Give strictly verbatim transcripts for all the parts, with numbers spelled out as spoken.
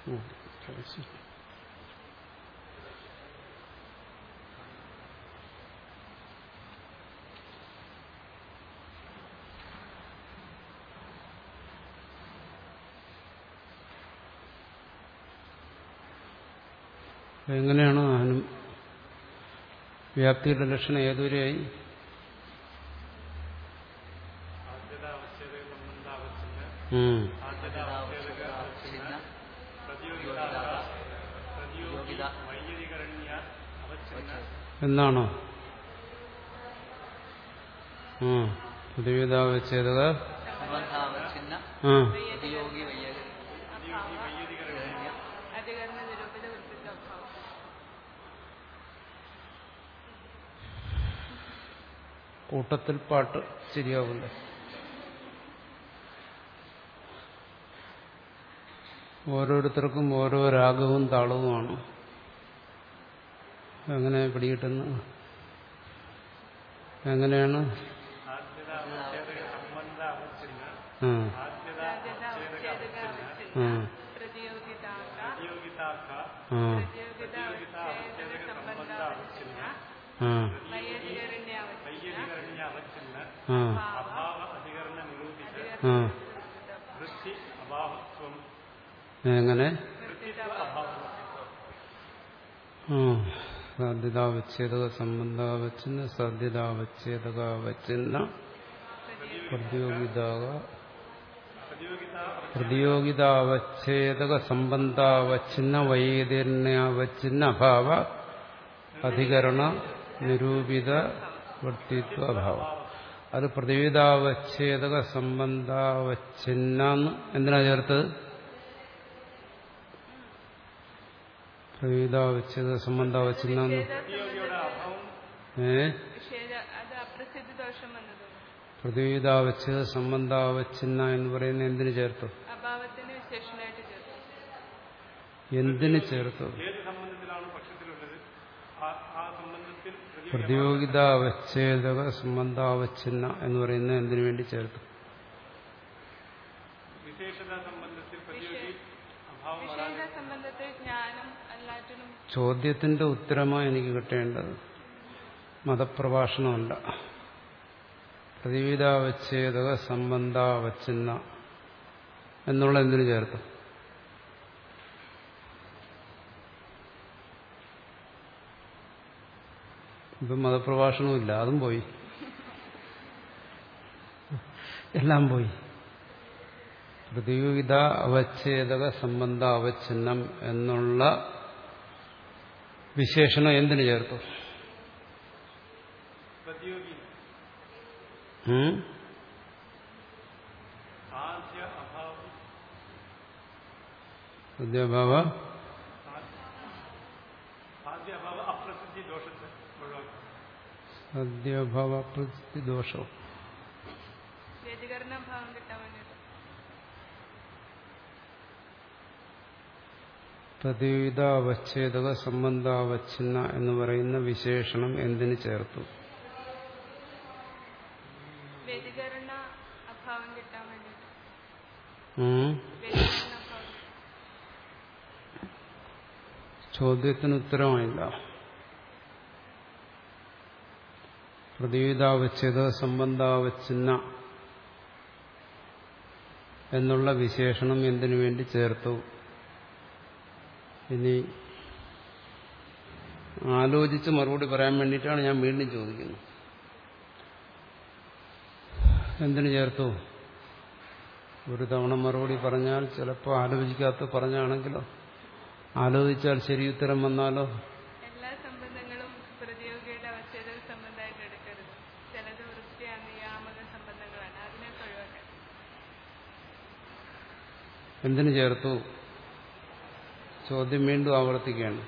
എങ്ങനെയാണ് അനു വ്യാപ്തിയുടെ ലക്ഷണം ഏതുവരെയായി? എന്നാണോ? പ്രതിവിധാവച്ഛേദക കൂട്ടത്തിൽ പാട്ട് ശരിയാവില്ല. ഓരോരുത്തർക്കും ഓരോ രാഗവും താളവുമാണ്. എങ്ങനെ പിടികിട്ടുന്നു? എങ്ങനെയാണ്? എങ്ങനെ? സാധ്യതാവച്ഛേദക സംബന്ധാവച്ഛിന്ന സാധ്യതാവച്ഛേദകാവച്ഛിന്ന പ്രതിയോഗിതാക പ്രതിയോഗിതാവച്ഛേദക സംബന്ധാവച്ഛിന്ന വൈകീർണ്യാവച്ഛിന്ന അഭാവ അധികരണ നിരൂപിത വർത്തിത്വ അഭാവം. അത് പ്രതിയോഗിതാവച്ഛേദക സംബന്ധാവച്ഛിന്ന എന്തിനാ ചേർത്തത്? പ്രതിവിധാവച്ഛേദ സംബന്ധാവച്ഛിന്ന ഏ പ്രതിവിധാവച്ഛേദ സംബന്ധാവച്ഛിന്ന എന്ന് പറയുന്നത് എന്തിനു ചേർത്തു? എന്തിനു ചേർത്തു? പ്രതിയോഗിതാവച്ഛേദക സംബന്ധാവച്ഛിന്ന എന്ന് പറയുന്നത് എന്തിനു വേണ്ടി ചേർത്തു? ചോദ്യത്തിന്റെ ഉത്തരമാണ് എനിക്ക് കിട്ടേണ്ടത്, മതപ്രഭാഷണമല്ല. പ്രതിവിധാവച്ഛേദക സംബന്ധാവച്ഛിന്ന എന്നുള്ള എന്തിനു ചേർത്തു? ഇപ്പം മതപ്രഭാഷണമില്ല, അതും പോയി, എല്ലാം പോയി. പ്രതിയോഗിത അവച്ഛേദക സംബന്ധ അവച്ഛിന്നം എന്നുള്ള വിശേഷണം എന്തിനു ചേർത്തു? സദ്യഭാവ സദ്യഭാവ അപ്രസിദ്ധി ദോഷം. പ്രതിവിധാവച്ഛേദക സംബന്ധാവച്ഛിന്ന എന്ന് പറയുന്ന വിശേഷണം എന്തിനു ചേർത്തു? ചോദ്യത്തിന് ഉത്തരമായില്ല. പ്രതിവിധാവച്ഛേദ സംബന്ധാവച്ഛിന്ന എന്നുള്ള വിശേഷണം എന്തിനു വേണ്ടി ചേർത്തു? ഇനി ആലോചിച്ച് മറുപടി പറയാൻ വേണ്ടിയിട്ടാണ് ഞാൻ വീണ്ടും ചോദിക്കുന്നത്. എന്തിനു ചേർത്തു? ഒരു തവണ മറുപടി പറഞ്ഞാൽ ചിലപ്പോൾ ആലോചിക്കാത്ത പറഞ്ഞാണെങ്കിലോ, ആലോചിച്ചാൽ ശരി ഉത്തരം വന്നാലോ? എല്ലാ സംബന്ധങ്ങളും പ്രതിയോഗിയുടെ അവച്ഛേദ സംബന്ധമായിട്ട് എടുക്കരുത്. ചിലത് വൃത്തി നിയാമക സംബന്ധങ്ങളാണ്, അതിനൊക്കെ ഒഴിവാക്കാൻ. എന്തിനു ചേർത്തു? ചോദ്യം വീണ്ടും ആവർത്തിക്കുകയാണ്.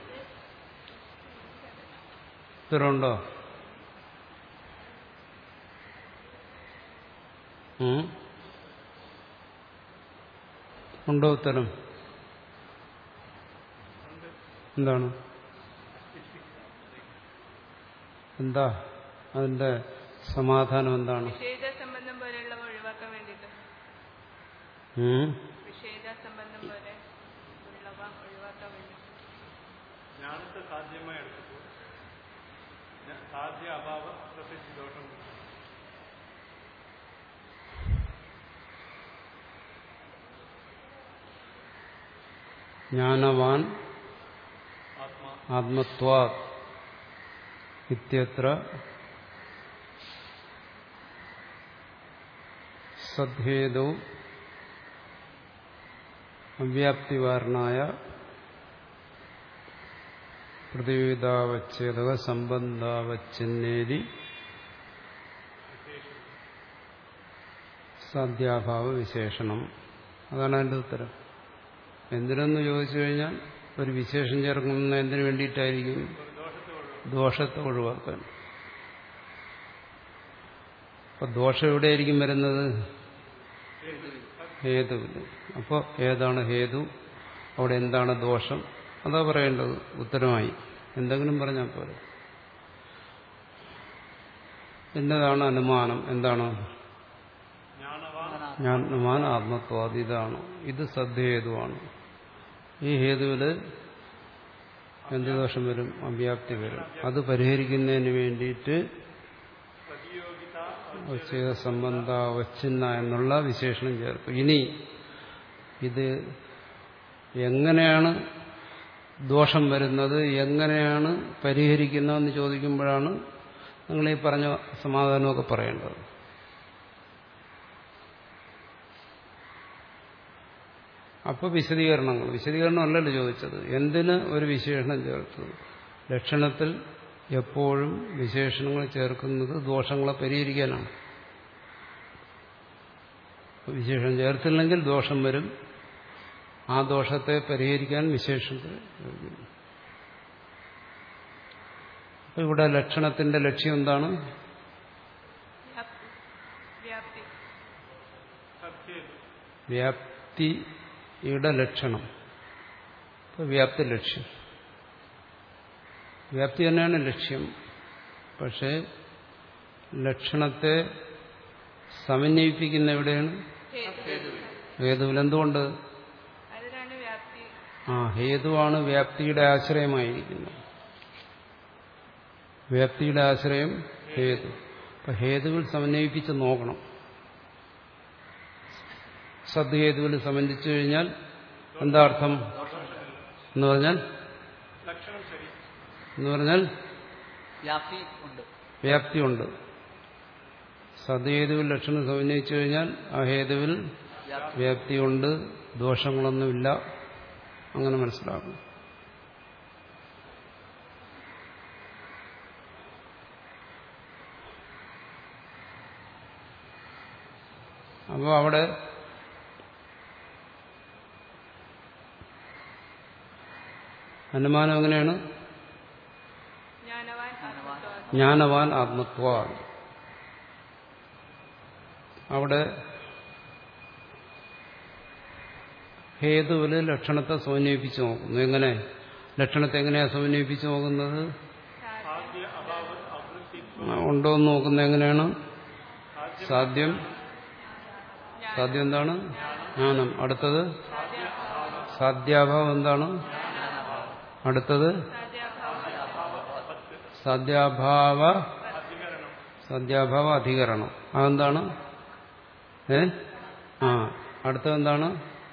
ഉത്തരമുണ്ടോ? ഉണ്ടോ ഉത്തരം? എന്താണ്? എന്താ അതിന്റെ സമാധാനം? എന്താണ്? സംബന്ധം പോലെയുള്ളവ ഒഴിവാക്കാൻ വേണ്ടിയിട്ട്. സംബന്ധം പോലെ ഉള്ളവ பார்க்காவில்லை. ஞானத்தை சாத்தியமா எடுத்துக்கோ. சாத்திய அபாவ பிரசித்தி தோஷம். ജ്ഞാനവാൻ ആത്മത്വാത് ഇത്യത്ര സദ്ഹേതു അവ്യാപ്തിവാരണായ പ്രതിവിധാവച്ഛേദക സംബന്ധാവച്ഛിന്നേരി സാധ്യാഭാവ വിശേഷണം. അതാണ് അതിൻ്റെ ഉത്തരം. എന്തിനെന്ന് ചോദിച്ചു കഴിഞ്ഞാൽ ഒരു വിശേഷം ചേർക്കുന്ന എന്തിനു വേണ്ടിയിട്ടായിരിക്കും? ദോഷത്തെ ഒഴിവാക്കാൻ. അപ്പൊ ദോഷം എവിടെയായിരിക്കും വരുന്നത്? ഹേതുവില്. അപ്പോൾ ഏതാണ് ഹേതു, അവിടെ എന്താണ് ദോഷം, അതാ പറയേണ്ടത്. ഉത്തരമായി എന്തെങ്കിലും പറഞ്ഞാൽ പോലെ. എന്നതാണ് അനുമാനം? എന്താണ്? ജ്ഞാനവാൻ ആത്മത്വാദി. ഇതാണ്, ഇത് സദ്ഹേതുവാണ്. ഈ ഹേതുവില് എന്ത് ദോഷം വരും? അവ്യാപ്തി വരും. അത് പരിഹരിക്കുന്നതിന് വേണ്ടിയിട്ട് സംബന്ധാവച്ഛിന്ന എന്നുള്ള വിശേഷണം ചേർക്കും. ഇനി ഇത് എങ്ങനെയാണ് ദോഷം വരുന്നത്, എങ്ങനെയാണ് പരിഹരിക്കുന്നതെന്ന് ചോദിക്കുമ്പോഴാണ് നിങ്ങൾ ഈ പറഞ്ഞ സമാധാനമൊക്കെ പറയേണ്ടത്. അപ്പോൾ വിശദീകരണങ്ങൾ വിശദീകരണം അല്ലല്ലോ ചോദിച്ചത്. എന്തിന് ഒരു വിശേഷണം ചേർത്തത്? ലക്ഷണത്തിൽ എപ്പോഴും വിശേഷണങ്ങൾ ചേർക്കുന്നത് ദോഷങ്ങളെ പരിഹരിക്കാനാണ്. വിശേഷം ചേർത്തില്ലെങ്കിൽ ദോഷം വരും. ആ ദോഷത്തെ പരിഹരിക്കാൻ വിശേഷത്തിൽ. അപ്പൊ ഇവിടെ ലക്ഷണത്തിന്റെ ലക്ഷ്യം എന്താണ്? വ്യാപ്തിയുടെ ലക്ഷണം. ഇപ്പൊ വ്യാപ്തി ലക്ഷ്യം. വ്യാപ്തി തന്നെയാണ് ലക്ഷ്യം. പക്ഷേ ലക്ഷണത്തെ സമന്വയിപ്പിക്കുന്ന എവിടെയാണ്? ഹേതുവിൽ. എന്തുകൊണ്ട്? ആ ഹേതുവാണ് വ്യാപ്തിയുടെ ആശ്രയമായിരിക്കുന്നത്. വ്യാപ്തിയുടെ ആശ്രയം ഹേതു. അപ്പൊ ഹേതുവിൽ സമന്വയിപ്പിച്ച് നോക്കണം. സദ്ഹേതുവിൽ സംബന്ധിച്ചു കഴിഞ്ഞാൽ എന്താ അർത്ഥം എന്ന് പറഞ്ഞാൽ? എന്ന് പറഞ്ഞാൽ വ്യാപ്തി ഉണ്ട്. സദ്ഹേതുവിൽ ലക്ഷണം സമന്വയിച്ചു കഴിഞ്ഞാൽ ആ ഹേതുവിൽ വ്യാപ്തിയുണ്ട്, ദോഷങ്ങളൊന്നുമില്ല. അങ്ങനെ മനസ്സിലാക്കും. അപ്പോൾ അവിടെ അനുമാനം എങ്ങനെയാണ്? ജ്ഞാനവാൻ ആത്മത്വ. അവിടെ ഹേതുവില് ലക്ഷണത്തെ സമന്വയിപ്പിച്ച് നോക്കുന്നു. എങ്ങനെ? ലക്ഷണത്തെ എങ്ങനെയാ സമന്വയിപ്പിച്ച് നോക്കുന്നത്? ഉണ്ടോ എന്ന് നോക്കുന്നത് എങ്ങനെയാണ്? സാധ്യം. സാധ്യം എന്താണ്? ജ്ഞാനം. അടുത്തത് സാധ്യാഭാവം എന്താണ്? അടുത്തത് സാധ്യാഭാവ സാധ്യാഭാവ അധികരണം. അതെന്താണ്? ഏ ആ അടുത്തതെന്താണ്?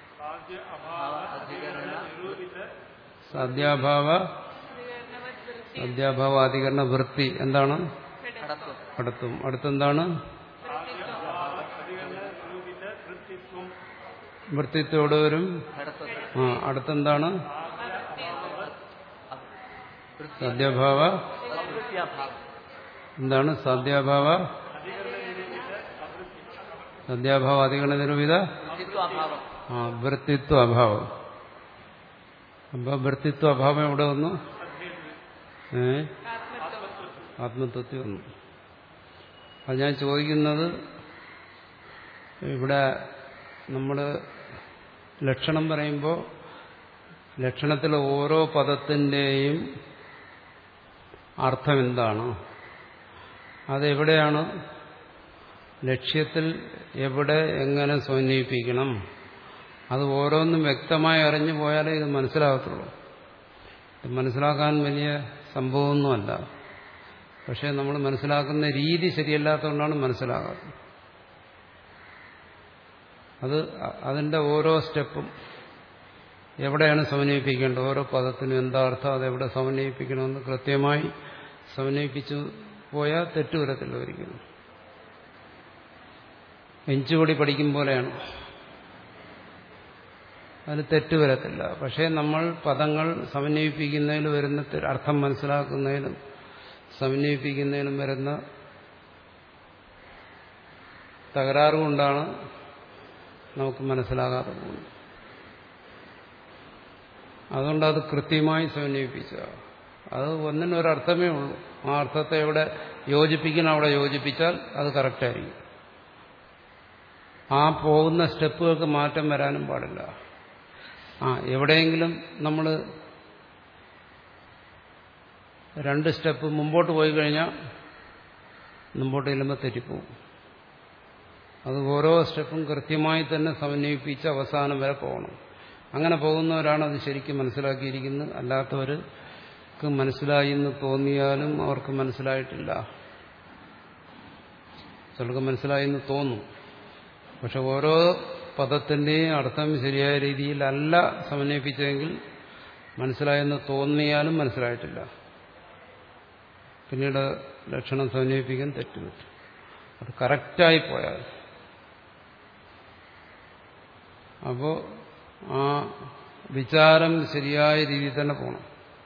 സാധ്യാഭാവ സാധ്യാഭാവ അധികരണ വൃത്തി. എന്താണ്? അടുത്തും. അടുത്തെന്താണ്? വൃത്തിത്തോട് വരും. ആ അടുത്തെന്താണ്? സാധ്യാഭാവ എന്താണ്? സാധ്യാഭാവ സാധ്യാഭാവ അധികരണ നിരൂപിത ആ വൃത്തിത്വ അഭാവം. അപ്പൊ വൃത്തിത്വ അഭാവം എവിടെ വന്നു? ഏ ആത്മതത്വത്തിൽ വന്നു. അത് ഞാൻ ചോദിക്കുന്നത്, ഇവിടെ നമ്മൾ ലക്ഷണം പറയുമ്പോൾ ലക്ഷണത്തിലെ ഓരോ പദത്തിൻ്റെയും അർത്ഥം എന്താണ്? അതെവിടെയാണ്? ലക്ഷ്യത്തിൽ എവിടെ എങ്ങനെ സമന്വയിപ്പിക്കണം? അത് ഓരോന്നും വ്യക്തമായി അറിഞ്ഞു പോയാലേ ഇത് മനസ്സിലാകത്തുള്ളൂ. ഇത് മനസ്സിലാക്കാൻ വലിയ സംഭവമൊന്നുമല്ല. പക്ഷെ നമ്മൾ മനസ്സിലാക്കുന്ന രീതി ശരിയല്ലാത്തതുകൊണ്ടാണ് മനസ്സിലാകാത്തത്. അത് അതിൻ്റെ ഓരോ സ്റ്റെപ്പും എവിടെയാണ് സമന്വയിപ്പിക്കേണ്ടത്, ഓരോ പദത്തിനും എന്താ അർത്ഥം, അതെവിടെ സമന്വയിപ്പിക്കണമെന്ന് കൃത്യമായി സമന്വയിപ്പിച്ചു പോയാൽ തെറ്റുവരത്തില്ല ഒരിക്കലും. എഞ്ചുപൊടി പഠിക്കും പോലെയാണ്, അതിന് തെറ്റുവരത്തില്ല. പക്ഷേ നമ്മൾ പദങ്ങൾ സമന്വയിപ്പിക്കുന്നതിൽ വരുന്ന അർത്ഥം മനസ്സിലാക്കുന്നതിനും സമന്വയിപ്പിക്കുന്നതിനും വരുന്ന തകരാറുകൊണ്ടാണ് നമുക്ക് മനസ്സിലാകാതെ പോകുന്നത്. അതുകൊണ്ട് അത് കൃത്യമായി സമന്വയിപ്പിച്ച അത് ഒന്നിനൊരർത്ഥമേ ഉള്ളൂ. ആ അർത്ഥത്തെ എവിടെ യോജിപ്പിക്കണം അവിടെ യോജിപ്പിച്ചാൽ അത് കറക്റ്റായിരിക്കും. ആ പോകുന്ന സ്റ്റെപ്പുകൾക്ക് മാറ്റം വരാനും പാടില്ല. ആ എവിടെയെങ്കിലും നമ്മൾ രണ്ട് സ്റ്റെപ്പ് മുമ്പോട്ട് പോയി കഴിഞ്ഞാൽ മുമ്പോട്ട് ചെല്ലുമ്പോൾ തെറ്റിപ്പോവും. അത് ഓരോ സ്റ്റെപ്പും കൃത്യമായി തന്നെ സമന്വയിപ്പിച്ച് അവസാനം വരെ പോകണം. അങ്ങനെ പോകുന്നവരാണ് അത് ശരിക്കും മനസ്സിലാക്കിയിരിക്കുന്നത്. അല്ലാത്തവർക്ക് മനസ്സിലായി എന്ന് തോന്നിയാലും അവർക്ക് മനസ്സിലായിട്ടില്ല. ചിലർക്ക് മനസ്സിലായി എന്ന് തോന്നും, പക്ഷെ ഓരോ പദത്തിൻ്റെയും അർത്ഥം ശരിയായ രീതിയിലല്ല സമന്വയിപ്പിച്ചതെങ്കിൽ മനസ്സിലായെന്ന് തോന്നിയാലും മനസ്സിലായിട്ടില്ല. പിന്നീട് ലക്ഷണം സമന്വയിപ്പിക്കാൻ തെറ്റുപറ്റും. അത് കറക്റ്റായി പോയാൽ അപ്പോൾ ആ വിചാരം ശരിയായ രീതിയിൽ തന്നെ പോകണം.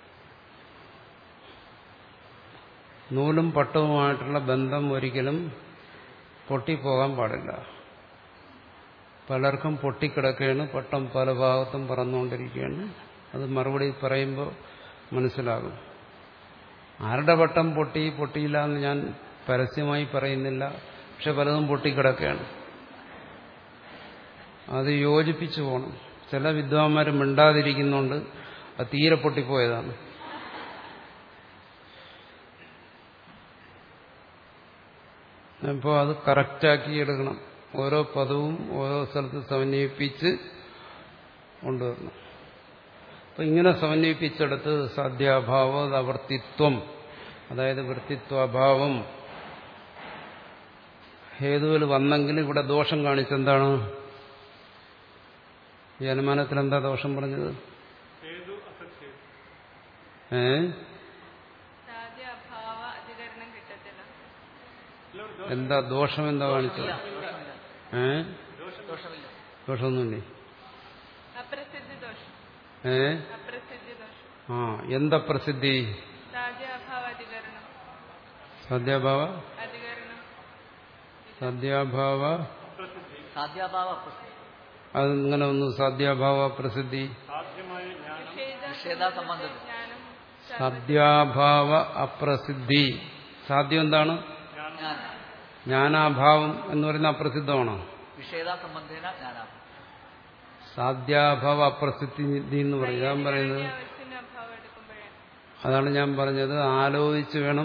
നൂലും പട്ടവുമായിട്ടുള്ള ബന്ധം ഒരിക്കലും പൊട്ടിപ്പോകാൻ പാടില്ല. പലർക്കും പൊട്ടിക്കിടക്കുകയാണ്, പട്ടം പല ഭാഗത്തും പറന്നുകൊണ്ടിരിക്കുകയാണ്. അത് മറുപടി പറയുമ്പോൾ മനസ്സിലാകും. ആരുടെ പട്ടം പൊട്ടി പൊട്ടിയില്ല എന്ന് ഞാൻ പരസ്യമായി പറയുന്നില്ല, പക്ഷെ പലതും പൊട്ടിക്കിടക്കുകയാണ്. അത് യോജിപ്പിച്ചു പോകണം. ചില വിദ്വാന്മാർ മിണ്ടാതിരിക്കുന്നുണ്ട്, അത് തീരെ പൊട്ടിപ്പോയതാണ്. അപ്പോൾ അത് കറക്റ്റാക്കി എടുക്കണം. ഓരോ പദവും ഓരോ സ്ഥലത്ത് സമന്വയിപ്പിച്ച് കൊണ്ടുവരണം. അപ്പം ഇങ്ങനെ സമന്വയിപ്പിച്ചെടുത്ത് സാധ്യാഭാവ അവർത്തിത്വം, അതായത് വൃത്തിത്വാഭാവം ഹേതുവിൽ വന്നെങ്കിൽ ഇവിടെ ദോഷം കാണിച്ചെന്താണ്? ഈ അനുമാനത്തിൽ എന്താ ദോഷം പറഞ്ഞത്? ഏ എന്താ ദോഷം എന്താ കാണിച്ചത്? ഏ ദോഷമൊന്നുമില്ലേ? ഏ ആ എന്താ പ്രസിദ്ധി? സാധ്യാഭാവ സാധ്യാഭാവ അതിങ്ങനെ ഒന്ന് സാധ്യാഭാവ പ്രസിദ്ധി സാധ്യാഭാവ അപ്രസിദ്ധി. സാധ്യം എന്താണ്? ജ്ഞാനാഭാവം എന്ന് പറയുന്ന അപ്രസിദ്ധമാണോ? സാധ്യാഭാവ അപ്രസിദ്ധി എന്ന് പറയും. ഞാൻ പറയുന്നത് അതാണ് ഞാൻ പറഞ്ഞത്. ആലോചിച്ച് വേണം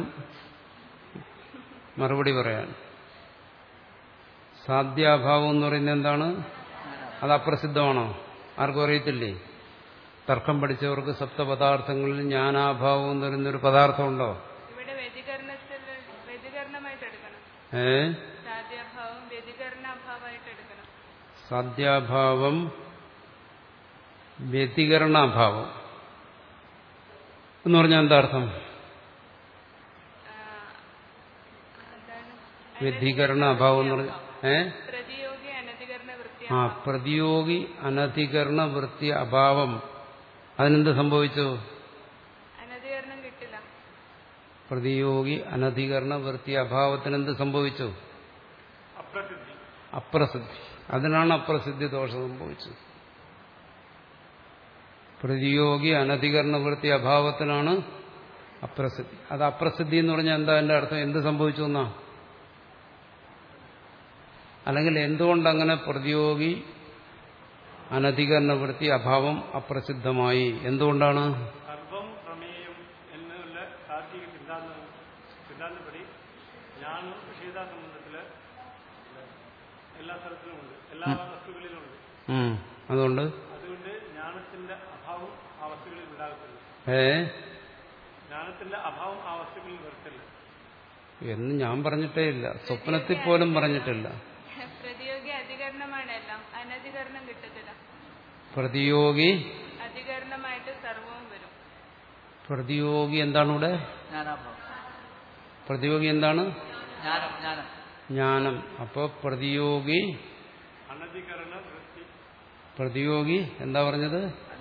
മറുപടി പറയാൻ. സാധ്യാഭാവം എന്ന് പറയുന്നത് എന്താണ്? അത് അപ്രസിദ്ധമാണോ? ആർക്കും അറിയത്തില്ലേ? തർക്കം പഠിച്ചവർക്ക് സപ്തപദാർത്ഥങ്ങളിൽ ജ്ഞാനാഭാവം എന്ന് പറയുന്നൊരു പദാർത്ഥമുണ്ടോ? ഏ സാധ്യാഭാവം വ്യതികരണാഭാവം എന്ന് പറഞ്ഞാൽ എന്താ അർത്ഥം? വ്യതികരണ അഭാവം എന്ന് പറഞ്ഞാൽ ഏ ആ പ്രതിയോഗി അനധികരണ വൃത്തി അഭാവം. അതിനെന്ത് സംഭവിച്ചു? പ്രതിയോഗി അനധികരണ വൃത്തി അഭാവത്തിനെന്ത് സംഭവിച്ചു? അപ്രസിദ്ധി. അതിനാണ് അപ്രസിദ്ധി ദോഷം സംഭവിച്ചത്. പ്രതിയോഗി അനധികരണ വൃത്തി അഭാവത്തിനാണ് അപ്രസിദ്ധി. അത് അപ്രസിദ്ധി എന്ന് പറഞ്ഞാൽ എന്താ? എന്റെ അർത്ഥം എന്ത് സംഭവിച്ചു എന്നാ? അല്ലെങ്കിൽ എന്തുകൊണ്ടങ്ങനെ പ്രതിയോഗി അനധികരണ വൃത്തി അഭാവം അപ്രസിദ്ധമായി? എന്തുകൊണ്ടാണ്? സർവം പ്രമേയം എന്നുള്ള താർക്കിക സിദ്ധാന്തപടി ജ്ഞാനം വിഷയതാ സംബന്ധത്തില് എല്ലാ സ്ഥലത്തിലുമുണ്ട്, എല്ലാ വസ്തുക്കളിലുമുണ്ട്. ഉം. അതുകൊണ്ട് അതുകൊണ്ട് ജ്ഞാനത്തിന്റെ അഭാവം ആ വസ്തുക്കളിൽ ഉണ്ടാകത്തില്ല. ഏ ജ്ഞാനത്തിന്റെ അഭാവം ആ വസ്തുക്കളിൽ വരത്തില്ല എന്ന് ഞാൻ പറഞ്ഞിട്ടേ ഇല്ല, സ്വപ്നത്തിൽ പോലും പറഞ്ഞിട്ടില്ല. പ്രതിയോഗി അധികരണമാണ് എല്ലാം, അനധികരണം കിട്ടത്തില്ല. പ്രതിയോഗി അധികരണമായിട്ട് സർവവും വരും. പ്രതിയോഗി എന്താണ് ഇവിടെ? പ്രതിയോഗി എന്താണ്? ജ്ഞാനം. അപ്പൊ പ്രതിയോഗി അനധികരണ വൃത്തി. പ്രതിയോഗി എന്താ പറഞ്ഞത്?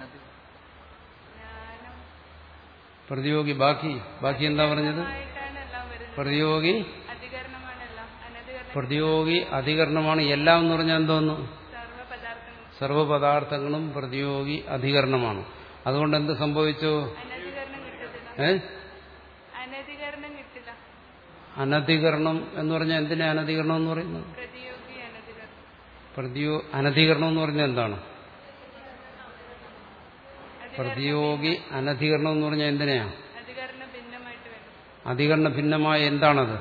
ജ്ഞാനം പ്രതിയോഗി ബാക്കി ബാക്കി എന്താ പറഞ്ഞത്? ആയിട്ടാണ് എല്ലാം വരുന്നത്. പ്രതിയോഗി അധികരണമാണ് എല്ലാം, അനധികരണം പ്രതിയോഗി അധികരണമാണ് എല്ലാം എന്ന് പറഞ്ഞാൽ എന്തോന്നു? സർവ്വ പദാർത്ഥങ്ങളും. സർവപദാർത്ഥങ്ങളും പ്രതിയോഗി അധികരണമാണ്. അതുകൊണ്ട് എന്ത് സംഭവിച്ചു? അനധികരണം കിട്ടത്തില്ല. ഏ അനധികരണം കിട്ടില്ല. അനധികരണം എന്ന് പറഞ്ഞാൽ എന്തിനാ അനധികരണം എന്ന് പറയുന്നത്? പ്രതിയോഗി അനധികരണം. പ്രതിയോ അനധികരണം എന്ന് പറഞ്ഞാൽ എന്താണ്? പ്രതിയോഗി അനധികരണം എന്ന് പറഞ്ഞാൽ എന്തിനാ? അധികരണം ഭിന്നമായിട്ട് വരും. അധികരണ ഭിന്നമായ എന്താണത്?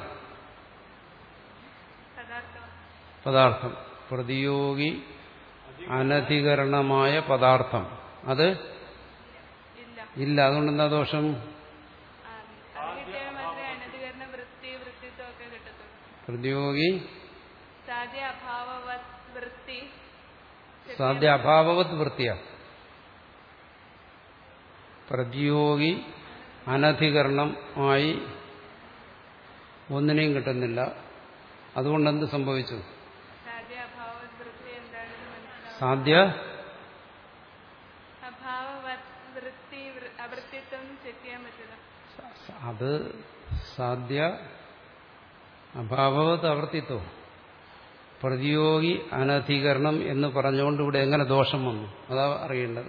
പദാർത്ഥം. പദാർത്ഥം. പ്രതിയോഗി അനധികരണമായ പദാർത്ഥം അത് ഇല്ല. ഇല്ല. അതുകൊണ്ട് എന്താ ദോഷം? ആ, അത് കിട്ടിയാൽ മാത്രമേ അനധികരണ വൃത്തി വൃത്തിത്വം ഒക്കെ കിട്ടത്തുള്ളൂ. പ്രതിയോഗി സാധ്യ അഭാവ വൃത്തി സാധ്യ അഭാവവത് വൃത്തിയ. പ്രതിയോഗി അനധികരണമായി ഒന്നിനെയും കിട്ടുന്നില്ല. അതുകൊണ്ട് എന്ത് സംഭവിച്ചു? സാധ്യ അഭാവ വൃത്തി എന്താണെന്ന് മനസ്സിലാവും. സാധ്യ അഭാവ വൃത്തി അവൃത്തിത്വം ചെക്ക് ചെയ്യാൻ പറ്റില്ല. അത് സാധ്യ അഭാവവത് അവർത്തിത്വം. പ്രതിയോഗി അനധികരണം എന്ന് പറഞ്ഞുകൊണ്ട് ഇവിടെ എങ്ങനെ ദോഷം വന്നു അതാ അറിയേണ്ടത്.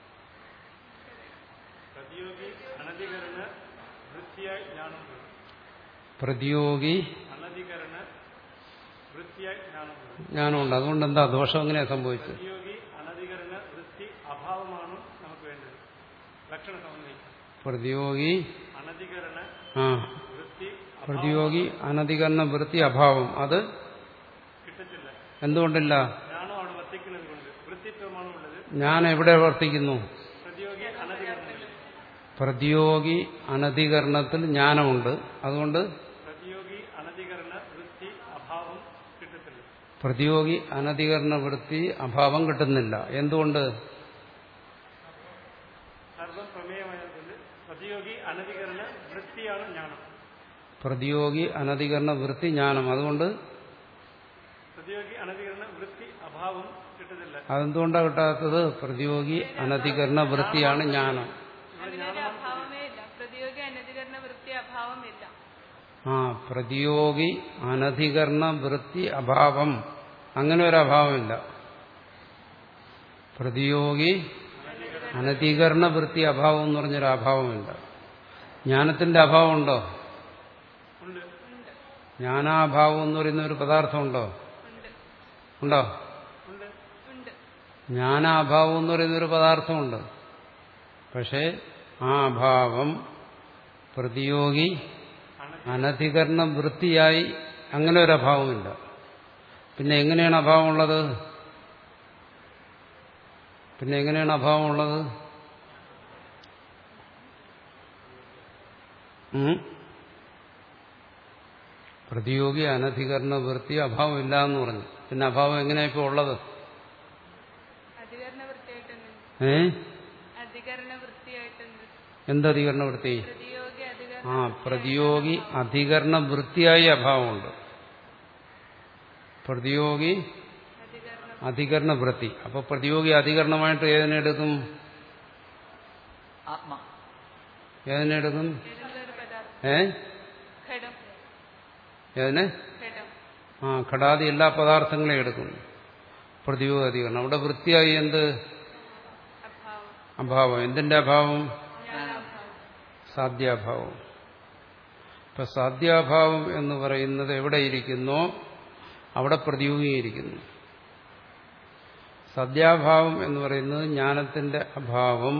പ്രതിയോഗി അനധികരണ വൃത്തിയായി ജ്ഞാനം വരും. പ്രതിയോഗി അനധികരണ വൃത്തിയായി ജ്ഞാനം വരും. ജ്ഞാനമുണ്ട്. അതുകൊണ്ട് എന്താ ദോഷം എങ്ങനെയാ സംഭവിച്ചത്? പ്രതിയോഗി അനധികരണ വൃത്തി അഭാവമാണ് നമുക്ക് വേണ്ടത്. ലക്ഷണ സമന്വയിക്കാം. പ്രതിയോഗി അനധികരണ ആ വൃത്തി പ്രതിയോഗി അനധികരണ വൃത്തി അഭാവം അത് കിട്ടത്തില്ല. എന്തുകൊണ്ടില്ല? ജ്ഞാനം അവിടെ വർത്തിക്കുന്നത് കൊണ്ട് വൃത്തിത്വമാണ് ഉള്ളത്. ഞാൻ എവിടെ വർത്തിക്കുന്നു? പ്രതിയോഗി അനധികരണത്തിൽ. പ്രതിയോഗി അനധികരണത്തിൽ ജ്ഞാനമുണ്ട്. അതുകൊണ്ട് പ്രതിയോഗി അനധികരണ വൃത്തി അഭാവം കിട്ടത്തില്ല. പ്രതിയോഗി അനധികരണ വൃത്തി അഭാവം കിട്ടുന്നില്ല. എന്തുകൊണ്ട്? സർവം പ്രമേയമായതുകൊണ്ട് പ്രതിയോഗി അനധികരണ വൃത്തിയാണ് ജ്ഞാനം. പ്രതിയോഗി അനധികരണ വൃത്തി ജ്ഞാനം. അതുകൊണ്ട് പ്രതിയോഗി അനധികരണ വൃത്തി അഭാവം കിട്ടത്തില്ല. അതെന്തുകൊണ്ടാണ് കിട്ടാത്തത്? പ്രതിയോഗി അനധികരണ വൃത്തിയാണ് ജ്ഞാനം. അതിനൊരു അഭാവമേ ഇല്ല. പ്രതിയോഗി അനധികരണ വൃത്തി അഭാവമില്ല. ആ പ്രതിയോഗി അനധികരണ വൃത്തി അഭാവം അങ്ങനെ ഒരു അഭാവമില്ല. പ്രതിയോഗി അനധികരണ വൃത്തി അഭാവം എന്ന് പറഞ്ഞൊരു അഭാവമില്ല. ജ്ഞാനത്തിന്റെ അഭാവമുണ്ടോ? ഉണ്ട്. ജ്ഞാനാഭാവം എന്ന് പറയുന്ന ഒരു പദാർത്ഥമുണ്ടോ? ഉണ്ട്. ഉണ്ടോ? ഉണ്ട്. ഉണ്ട്. ജ്ഞാനാഭാവം എന്ന് പറയുന്ന ഒരു പദാർത്ഥമുണ്ട്. പക്ഷേ ആ അഭാവം പ്രതിയോഗി അനധികരണ വൃത്തിയായി അങ്ങനെ ഒരു അഭാവമില്ല. പിന്നെ എങ്ങനെയാണ് അഭാവമുള്ളത്? പിന്നെ എങ്ങനെയാണ് അഭാവമുള്ളത്? പ്രതിയോഗി അനധികരണ വൃത്തി അഭാവമില്ല എന്ന് പറഞ്ഞു. പിന്നെ അഭാവം എങ്ങനെയാ ഇപ്പോൾ ഉള്ളത്? അധികരണ വൃത്തിയായിട്ടുണ്ട്. ഏ അധികരണ വൃത്തിയായിട്ടുണ്ട്. എന്തധികരണ വൃത്തി? പ്രതിയോഗി അധികരണ ആ പ്രതിയോഗി അധികരണ വൃത്തിയായി അഭാവമുണ്ട്. പ്രതിയോഗി അധികരണം. അധികരണ വൃത്തി. അപ്പൊ പ്രതിയോഗി അധികരണമായിട്ട് ഏതിനെടുക്കും? ആത്മ ഏതിനെടുക്കും? ഏതെങ്കിലും പദാർത്ഥം. ഏ ഘടം. ഏതിനെ? ഘടം. ആ ഘടാദി എല്ലാ പദാർത്ഥങ്ങളെയും എടുക്കും. പ്രതിയോഗി അധികരണം. അവിടെ വൃത്തിയായി എന്ത്? അഭാവം. അഭാവം. എന്തിന്റെ അഭാവം? ജ്ഞാനാഭാവം. സാധ്യാഭാവം. ഇപ്പൊ സാധ്യാഭാവം എന്ന് പറയുന്നത് എവിടെയിരിക്കുന്നോ അവിടെ പ്രതിയോഗിയിരിക്കുന്നു. സദ്യാഭാവം എന്ന് പറയുന്നത് ജ്ഞാനത്തിന്റെ അഭാവം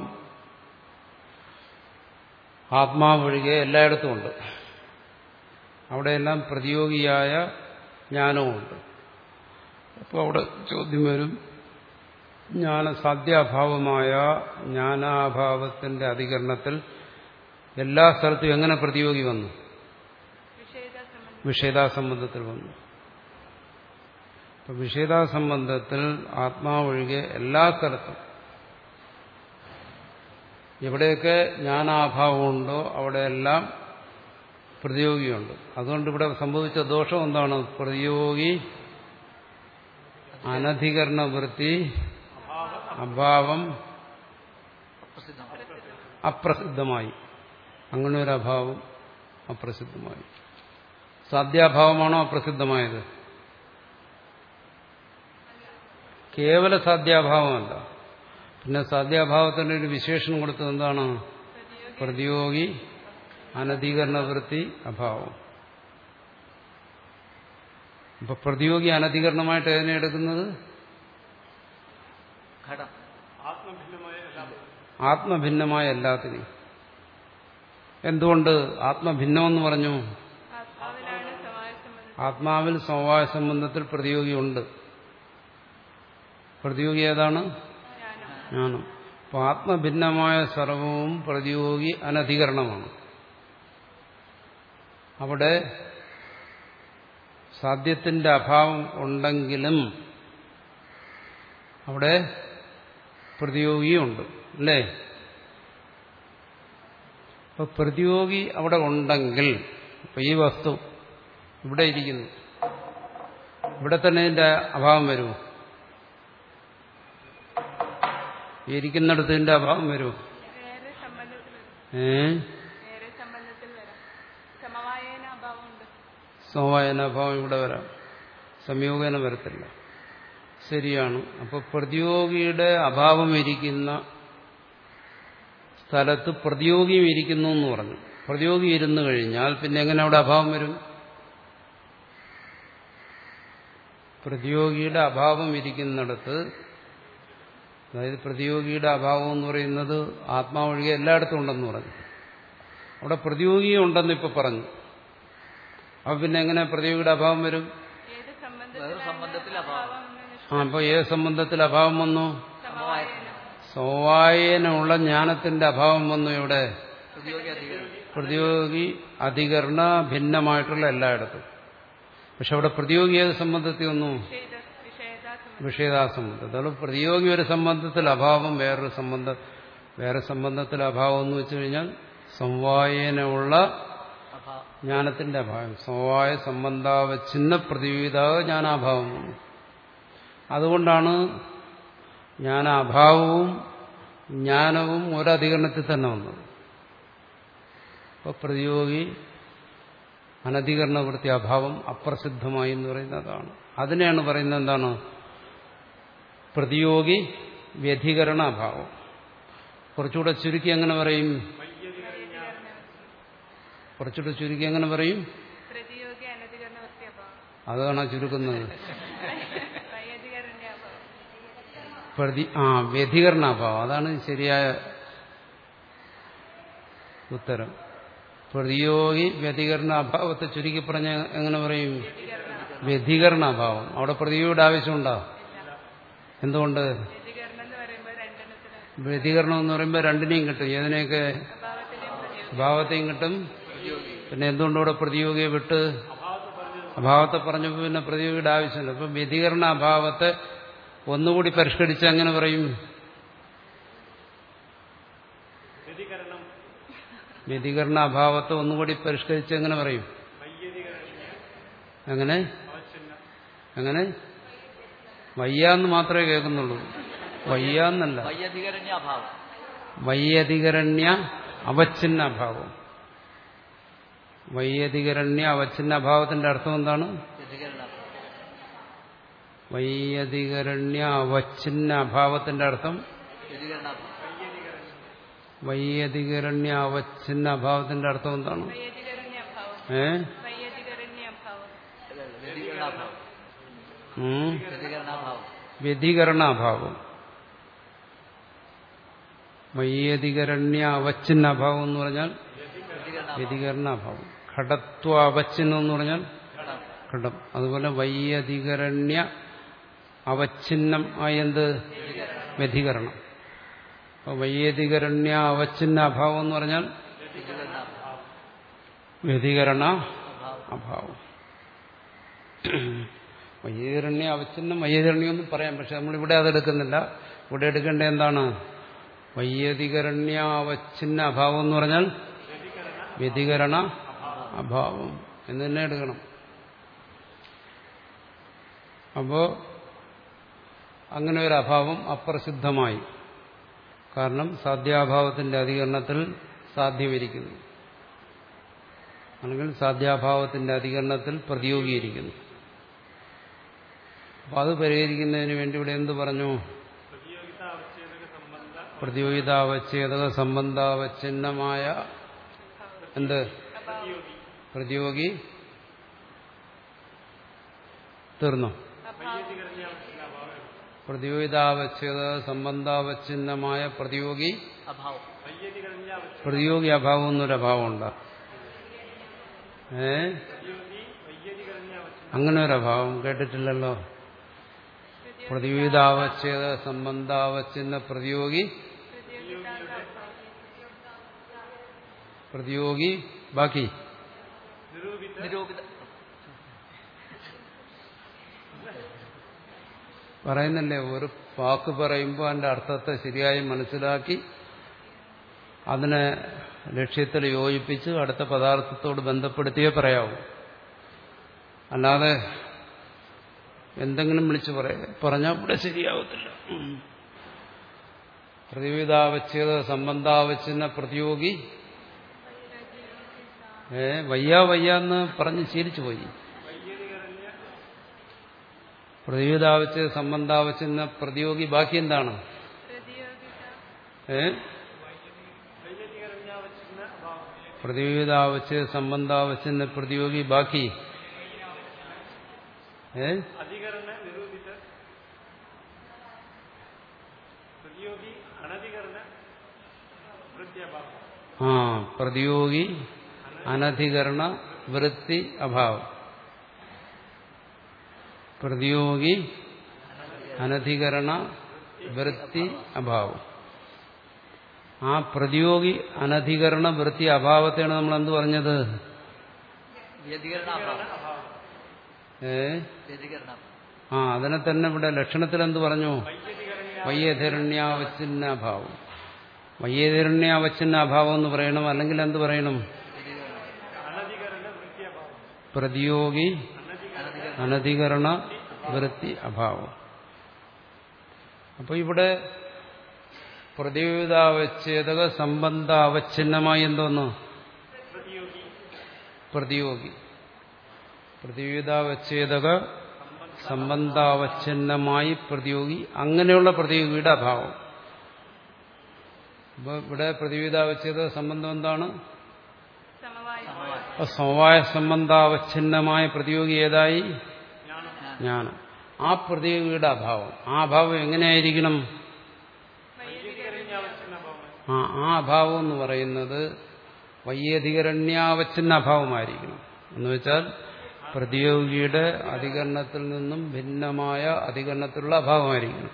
ആത്മാവൊഴികെ എല്ലായിടത്തും ഉണ്ട്. അവിടെയെല്ലാം പ്രതിയോഗിയായ ജ്ഞാനവുമുണ്ട്. അപ്പോൾ അവിടെ ചോദ്യം വരും, ജ്ഞാനസാധ്യാഭാവമായ ജ്ഞാനാഭാവത്തിന്റെ അധികരണത്തിൽ എല്ലാ സ്ഥലത്തും എങ്ങനെ പ്രതിയോഗി വന്നു? വിഷേദാസംബന്ധത്തിൽ വന്നു. അപ്പൊ വിഷേദാസംബന്ധത്തിൽ ആത്മാവൊഴികെ എല്ലാ സ്ഥലത്തും എവിടെയൊക്കെ ജ്ഞാനാഭാവമുണ്ടോ അവിടെയെല്ലാം പ്രതിയോഗിയുണ്ട്. അതുകൊണ്ട് ഇവിടെ സംഭവിച്ച ദോഷം എന്താണ്? പ്രതിയോഗി അനധികരണ വൃത്തി അഭാവം അപ്രസിദ്ധമായി. അങ്ങനെ ഒരു അഭാവം അപ്രസിദ്ധമായി. സാധ്യാഭാവമാണോ അപ്രസിദ്ധമായത്? കേവല സാധ്യാഭാവമല്ല. പിന്നെ സാധ്യാഭാവത്തിന്റെ ഒരു വിശേഷണം കൊടുത്തത് എന്താണ്? പ്രതിയോഗി അനധികരണ വൃത്തി അഭാവം. അപ്പൊ പ്രതിയോഗി അനധികരണമായിട്ട് ഏതിനെ എടുക്കുന്നത്? ആത്മഭിന്നമായ എല്ലാത്തിനെയും. എന്തുകൊണ്ട് ആത്മഭിന്നമെന്ന് പറഞ്ഞു? ആത്മാവിൽ സമവായ സംബന്ധത്തിൽ പ്രതിയോഗിയുണ്ട്. പ്രതിയോഗി ഏതാണ്? ജ്ഞാനം. അപ്പൊ ആത്മഭിന്നമായ സർവവും പ്രതിയോഗി അനധികരണമാണ്. അവിടെ സാധ്യത്തിന്റെ അഭാവം ഉണ്ടെങ്കിലും അവിടെ പ്രതിയോഗിയുണ്ട്. അല്ലേ? അപ്പൊ പ്രതിയോഗി അവിടെ ഉണ്ടെങ്കിൽ ഇപ്പൊ ഈ വസ്തു ഇവിടെ ഇരിക്കുന്നു, ഇവിടെ തന്നെ ഇതിന്റെ അഭാവം വരുമോ? ഇരിക്കുന്നിടത്ത് ഇതിന്റെ അഭാവം വരുമോ? ഏ സമവായനാഭാവം ഇവിടെ വരാം, സംയോഗേന വരത്തില്ല. ശരിയാണ്. അപ്പൊ പ്രതിയോഗിയുടെ അഭാവം ഇരിക്കുന്ന സ്ഥലത്ത് പ്രതിയോഗിയും ഇരിക്കുന്നു എന്ന് പറഞ്ഞു. പ്രതിയോഗി ഇരുന്നു കഴിഞ്ഞാൽ പിന്നെ എങ്ങനെ അവിടെ അഭാവം വരും? പ്രതിയോഗിയുടെ അഭാവം ഇരിക്കുന്നിടത്ത്, അതായത് പ്രതിയോഗിയുടെ അഭാവം എന്ന് പറയുന്നത് ആത്മാവൊഴികെ എല്ലായിടത്തും ഉണ്ടെന്ന് പറഞ്ഞു. അവിടെ പ്രതിയോഗിയും ഉണ്ടെന്ന് ഇപ്പൊ പറഞ്ഞു. അപ്പൊ പിന്നെ എങ്ങനെ പ്രതിയോഗിയുടെ അഭാവം വരും? ആ അപ്പൊ ഏത് സംബന്ധത്തിൽ അഭാവം വന്നു? സമവായനുള്ള ജ്ഞാനത്തിന്റെ അഭാവം വന്നു. ഇവിടെ പ്രതിയോഗി അധികരണ ഭിന്നമായിട്ടുള്ള എല്ലായിടത്തും. പക്ഷെ അവിടെ പ്രതിയോഗി ഏത് സംബന്ധത്തിൽ വന്നു? വിഷേദാസംബന്ധത്തിൽ. അതുകൊണ്ട് പ്രതിയോഗി ഒരു സംബന്ധത്തിൽ അഭാവം, വേറൊരു സംബന്ധ വേറെ സംബന്ധത്തിൽ അഭാവം എന്ന് വെച്ചു കഴിഞ്ഞാൽ സമവായനുള്ള ജ്ഞാനത്തിന്റെ അഭാവം. സമവായ സംബന്ധാവച്ഛിന്ന പ്രതിയോഗിതാവ് ജ്ഞാനാഭാവം. അതുകൊണ്ടാണ് ജ്ഞാനാഭാവവും ജ്ഞാനവും ഒരധികരണത്തിൽ തന്നെ വന്നത്. അപ്പൊ പ്രതിയോഗി അനധികരണ വൃത്തി അഭാവം അപ്രസിദ്ധമായി എന്ന് പറയുന്നതാണ്. അതിനെയാണ് പറയുന്നത് എന്താണ്? പ്രതിയോഗി വ്യധികരണ അഭാവം. കുറച്ചുകൂടെ ചുരുക്കി എങ്ങനെ പറയും? കുറച്ചുകൂടെ ചുരുക്കി എങ്ങനെ പറയും? അതാണ് ചുരുക്കുന്നത്. പ്രതി ആ വ്യധികരണാഭാവം, അതാണ് ശരിയായ ഉത്തരം. പ്രതിയോഗി വ്യധികരണ അഭാവത്തെ ചുരുക്കി പറഞ്ഞ എങ്ങനെ പറയും? വ്യധികരണാഭാവം. അവിടെ പ്രതിയോഗിയുടെ ആവശ്യമുണ്ടോ? എന്തുകൊണ്ട്? വ്യധികരണം എന്ന് പറയുമ്പോൾ രണ്ടിനെയും കിട്ടും. ഏതിനെയൊക്കെ? അഭാവത്തെയും കിട്ടും. പിന്നെ എന്തുകൊണ്ട് ഇവിടെ പ്രതിയോഗിയെ വിട്ട്? അഭാവത്തെ പറഞ്ഞപ്പോൾ പിന്നെ പ്രതിയോഗിയുടെ ആവശ്യമില്ല. അപ്പൊ വ്യധികരണ അഭാവത്തെ ഒന്നുകൂടി പരിഷ്കരിച്ച് എങ്ങനെ പറയും? വ്യതികരണ അഭാവത്തെ ഒന്നുകൂടി പരിഷ്കരിച്ച് എങ്ങനെ പറയും? എങ്ങനെ എങ്ങനെ വയ്യാന്ന് മാത്രമേ കേൾക്കുന്നുള്ളൂ. വയ്യാന്നല്ല, വയ്യധികരണ്യ അവച്ഛിന്ന അഭാവം. വയ്യധികരണ്യ അവച്ഛിന്ന അഭാവത്തിന്റെ അർത്ഥം എന്താണ്? വയ്യധികരണ്യ അവച്ഛിന്ന അഭാവത്തിന്റെ അർത്ഥം വയ്യധികരണ്യ അവച്ഛിന്ന അഭാവത്തിന്റെ അർത്ഥം എന്താണ്? ഏ വ്യതികരണാഭാവം. വയ്യധികരണ്യ അവച്ഛിന്ന അഭാവം എന്ന് പറഞ്ഞാൽ വ്യതികരണാഭാവം. ഘടത്വ അവച്ഛിന്നം എന്ന് പറഞ്ഞാൽ ഘടം. അതുപോലെ വയ്യധികരണ്യ അവച്ഛിന്നം ആയെന്ത്? വ്യതികരണം. അപ്പോൾ വൈയധികരണ്യ അവച്ഛിന്ന അഭാവം എന്ന് പറഞ്ഞാൽ വ്യതികരണ അഭാവം. വൈയധികരണ്യ അവച്ഛിന്നം വൈയധികരണ്യൊന്നും പറയാം, പക്ഷെ നമ്മളിവിടെ അതെടുക്കുന്നില്ല. ഇവിടെ എടുക്കേണ്ട എന്താണ്? വൈയധികരണ്യ അവച്ഛിന്ന അഭാവം എന്ന് പറഞ്ഞാൽ വ്യതികരണ അഭാവം എന്ന് തന്നെ എടുക്കണം. അപ്പോ അങ്ങനെ ഒരു അഭാവം അപ്രസിദ്ധമായി. കാരണം സാധ്യാഭാവത്തിന്റെ അധികരണത്തിൽ സാധ്യമിരിക്കുന്നു, അല്ലെങ്കിൽ സാധ്യാഭാവത്തിന്റെ അധികരണത്തിൽ പ്രതിയോഗിയിരിക്കുന്നു. അപ്പൊ അത് പരിഹരിക്കുന്നതിന് വേണ്ടി ഇവിടെ എന്ത് പറഞ്ഞു? പ്രതിയോഗിതാവച്ഛേദക സംബന്ധാവച്ഛിന്നമായ എന്ത് പ്രതിയോഗി തീർന്നു. പ്രതിയോഗിതാവച്ഛേദ സംബന്ധാവച്ഛിന്നമായ പ്രതിയോഗി പ്രതിയോഗി അഭാവം എന്നൊരഭാവം ഉണ്ടോ? ഏ അങ്ങനെ ഒരഭാവം കേട്ടിട്ടില്ലല്ലോ. പ്രതിയോഗിതാവച്ഛേദ സംബന്ധാവച്ഛിന്ന പ്രതിയോഗി പ്രതിയോഗി ബാക്കി പറയുന്നില്ലേ? ഒരു വാക്ക് പറയുമ്പോൾ അതിന്റെ അർത്ഥത്തെ ശരിയായി മനസ്സിലാക്കി അതിനെ ലക്ഷ്യത്തിൽ യോജിപ്പിച്ച് അടുത്ത പദാർത്ഥത്തോട് ബന്ധപ്പെടുത്തിയേ പറയാവൂ. അല്ലാതെ എന്തെങ്കിലും വിളിച്ചു പറയ പറഞ്ഞാൽ ഇവിടെ ശരിയാവത്തില്ല. പ്രതിവിധാവച്ഛേദ സംബന്ധാവച്ഛിന്ന പ്രതിയോഗി ഏ വയ്യ വയ്യ എന്ന് പറഞ്ഞ് ശീലിച്ചു പോയി. പ്രതിവിധാവച്ഛേദ സംബന്ധാവച്ഛിന്ന പ്രതിയോഗി ബാക്കി എന്താണ്? ഏ പ്രതിവിധാവച്ഛേദ സംബന്ധാവച്ഛിന്ന പ്രതിയോഗി ബാക്കി ഏ ആ പ്രതിയോഗി അനധികരണ വൃത്തി അഭാവം. പ്രതിയോഗി അനധികരണ വൃത്തി അഭാവം. ആ പ്രതിയോഗി അനധികരണ വൃത്തി അഭാവത്തെയാണ് നമ്മൾ എന്ത് പറഞ്ഞത്? ഏ ആ അതിനെ തന്നെ ഇവിടെ ലക്ഷണത്തിൽ എന്ത് പറഞ്ഞു? വയ്യധിരണ്യാവച്ഛിന്ന അഭാവം. വയ്യധിരണ്യാവച്ഛിന്ന അഭാവം എന്ന് പറയണം, അല്ലെങ്കിൽ എന്ത് പറയണം? പ്രതിയോഗി അനധികരണ വൃത്തി അഭാവം. അപ്പൊ ഇവിടെ പ്രതിവിധാവച്ഛേദക സംബന്ധാവച്ഛിന്നമായി എന്തോന്നു? പ്രതിയോഗി. പ്രതിവിധാവച്ഛേദക സംബന്ധാവച്ഛിന്നമായി പ്രതിയോഗി, അങ്ങനെയുള്ള പ്രതിയോഗിയുടെ അഭാവം. അപ്പൊ ഇവിടെ പ്രതിവിധാവച്ഛേദ സംബന്ധം എന്താണ്? സമവായ സംബന്ധാവച്ഛിന്നമായ പ്രതിയോഗി ഏതായി? ജ്ഞാനം. ആ പ്രതിയോഗിയുടെ അഭാവം, ആ അഭാവം എങ്ങനെയായിരിക്കണം? ആ ആ അഭാവം എന്ന് പറയുന്നത് വയ്യധികരണ്യാവച്ഛിന്ന അഭാവമായിരിക്കണം. എന്നുവെച്ചാൽ പ്രതിയോഗിയുടെ അധികരണത്തിൽ നിന്നും ഭിന്നമായ അധികരണത്തിലുള്ള അഭാവമായിരിക്കണം.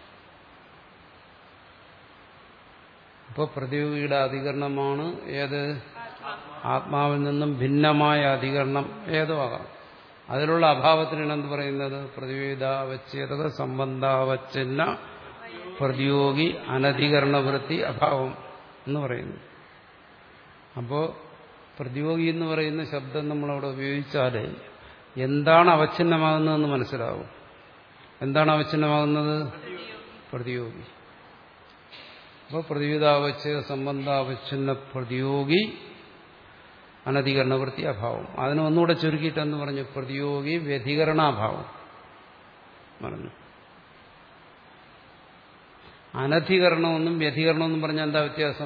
അപ്പോൾ പ്രതിയോഗിയുടെ അധികരണമാണ് ഏത്? ആത്മാവിൽ നിന്നും ഭിന്നമായ അധികരണം ഏതോ ആകാം. അതിലുള്ള അഭാവത്തിനാണ് എന്ത് പറയുന്നത്? പ്രതിവിധാവച്ഛേദക സംബന്ധാവച്ഛിന്ന പ്രതിയോഗി അനധികരണവൃത്തി അഭാവം എന്ന് പറയുന്നു. അപ്പോൾ പ്രതിയോഗി എന്ന് പറയുന്ന ശബ്ദം നമ്മളവിടെ ഉപയോഗിച്ചാൽ എന്താണ് അവച്ഛിന്നമാകുന്നതെന്ന് മനസ്സിലാവും. എന്താണ് അവച്ഛിന്നമാകുന്നത്? പ്രതിയോഗി. അപ്പോൾ പ്രതിവിധാവച്ഛേദ സംബന്ധാവച്ഛിന്ന പ്രതിയോഗി അനധികരണവൃത്തി അഭാവം. അതിനെ ഒന്നുകൂടെ ചുരുക്കിയിട്ടെന്ന് പറഞ്ഞു, പ്രതിയോഗി വ്യതികരണാഭാവം പറഞ്ഞു. അനധികരണമെന്നും വ്യതികരണമെന്നും പറഞ്ഞാൽ എന്താ വ്യത്യാസം?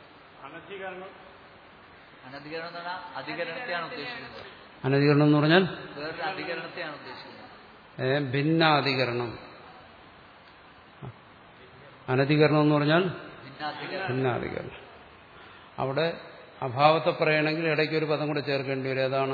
അനധികരണം എന്ന് പറഞ്ഞാൽ ഏ ഭിന്നാധികരണം. അനധികരണം എന്ന് പറഞ്ഞാൽ ഭിന്നാധികരണം. അവിടെ അഭാവത്തെ പറയണമെങ്കിൽ ഇടയ്ക്ക് ഒരു പദം കൂടെ ചേർക്കേണ്ടി വരും. ഏതാണ്?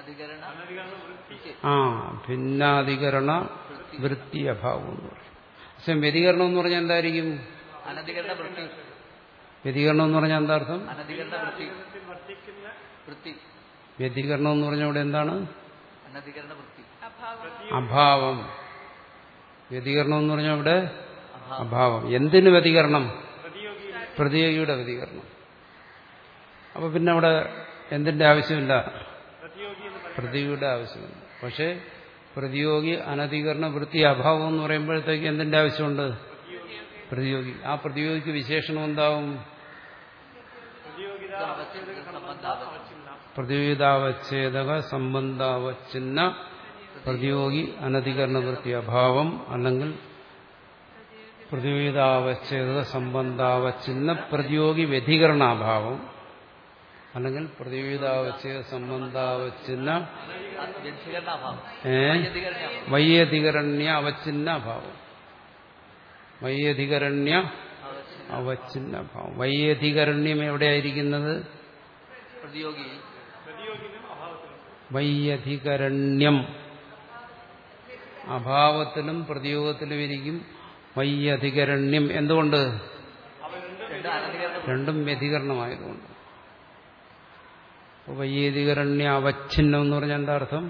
ആ ഭിന്നാധികരണ വൃത്തി അഭാവം എന്ന് പറയും. പക്ഷെ വ്യതികരണം എന്ന് പറഞ്ഞാൽ എന്തായിരിക്കും? അനധികരണ വൃത്തി. വ്യതികരണം എന്ന് പറഞ്ഞാൽ എന്താ അർത്ഥം? അനധികരണ വൃത്തി. വൃത്തി. വ്യതികരണം എന്ന് പറഞ്ഞാൽ ഇവിടെ എന്താണ്? അനധികരണ വൃത്തി. അഭാവം. വ്യതികരണം എന്ന് പറഞ്ഞാൽ ഇവിടെ അഭാവം. എന്തിന് വ്യതികരണം? പ്രതിയോഗിയുടെ വ്യതികരണം. അപ്പൊ പിന്നെ അവിടെ എന്തിന്റെ ആവശ്യമില്ല? പ്രതിയോഗിയുടെ ആവശ്യമില്ല. പക്ഷെ പ്രതിയോഗി അനധികരണ വൃത്തി അഭാവം എന്ന് പറയുമ്പോഴത്തേക്ക് എന്തിന്റെ ആവശ്യമുണ്ട്? പ്രതിയോഗി. ആ പ്രതിയോഗിക്ക് വിശേഷണം എന്താവും? പ്രതിയോഗിതാവച്ഛേദക സംബന്ധാവച്ഛിന്ന പ്രതിയോഗി അനധികരണ വൃത്തി അഭാവം, അല്ലെങ്കിൽ പ്രതിയോഗിതാവച്ഛേദക സംബന്ധാവച്ഛിന്ന പ്രതിയോഗി വ്യതികരണാഭാവം, അല്ലെങ്കിൽ പ്രതിയോഗിതാവച്ഛേദ സംബന്ധാവച്ഛിന്ന വൈയധികരണ്യ അവച്ഛിന്ന അഭാവം. വൈയധികരണ്യ അവച്ഛിന്ന അഭാവം. വൈയധികരണ്യം എവിടെയായിരിക്കുന്നത്? വൈയധികരണ്യം അഭാവത്തിലും പ്രതിയോഗത്തിലും ഇരിക്കും. വൈയധികരണ്യം എന്തുകൊണ്ട്? രണ്ടും വ്യതികരണമായതുകൊണ്ട്. വൈയധികരണ്യ അവച്ഛിന്നം എന്ന് പറഞ്ഞാൽ എന്താ അർത്ഥം?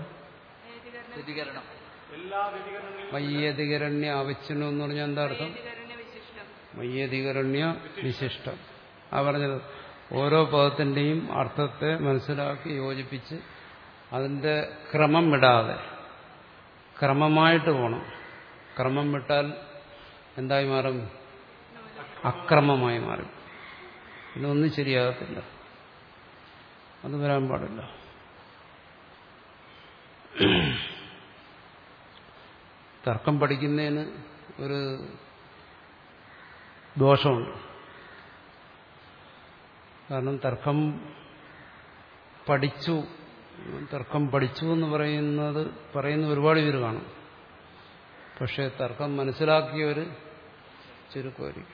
വൈയധികരണ്യ അവച്ഛിന്നം എന്ന് പറഞ്ഞാൽ എന്താ അർത്ഥം? വൈയധികരണ്യ വിശിഷ്ടം. ആ പറഞ്ഞത് ഓരോ പദത്തിന്റെയും അർത്ഥത്തെ മനസ്സിലാക്കി യോജിപ്പിച്ച് അതിന്റെ ക്രമം വിടാതെ ക്രമമായിട്ട് പോകണം. ക്രമം വിട്ടാൽ എന്തായി മാറും? അക്രമമായി മാറും. പിന്നെ ഒന്നും ശരിയാകത്തില്ല. അത് വരാൻ പാടില്ല. തർക്കം പഠിക്കുന്നതിന് ഒരു ദോഷമുണ്ട്. കാരണം തർക്കം പഠിച്ചു തർക്കം പഠിച്ചു എന്ന് പറയുന്നത് പറയുന്ന ഒരുപാട് പേര് കാണും. പക്ഷെ തർക്കം മനസ്സിലാക്കിയവർ ചുരുക്കമായിരിക്കും.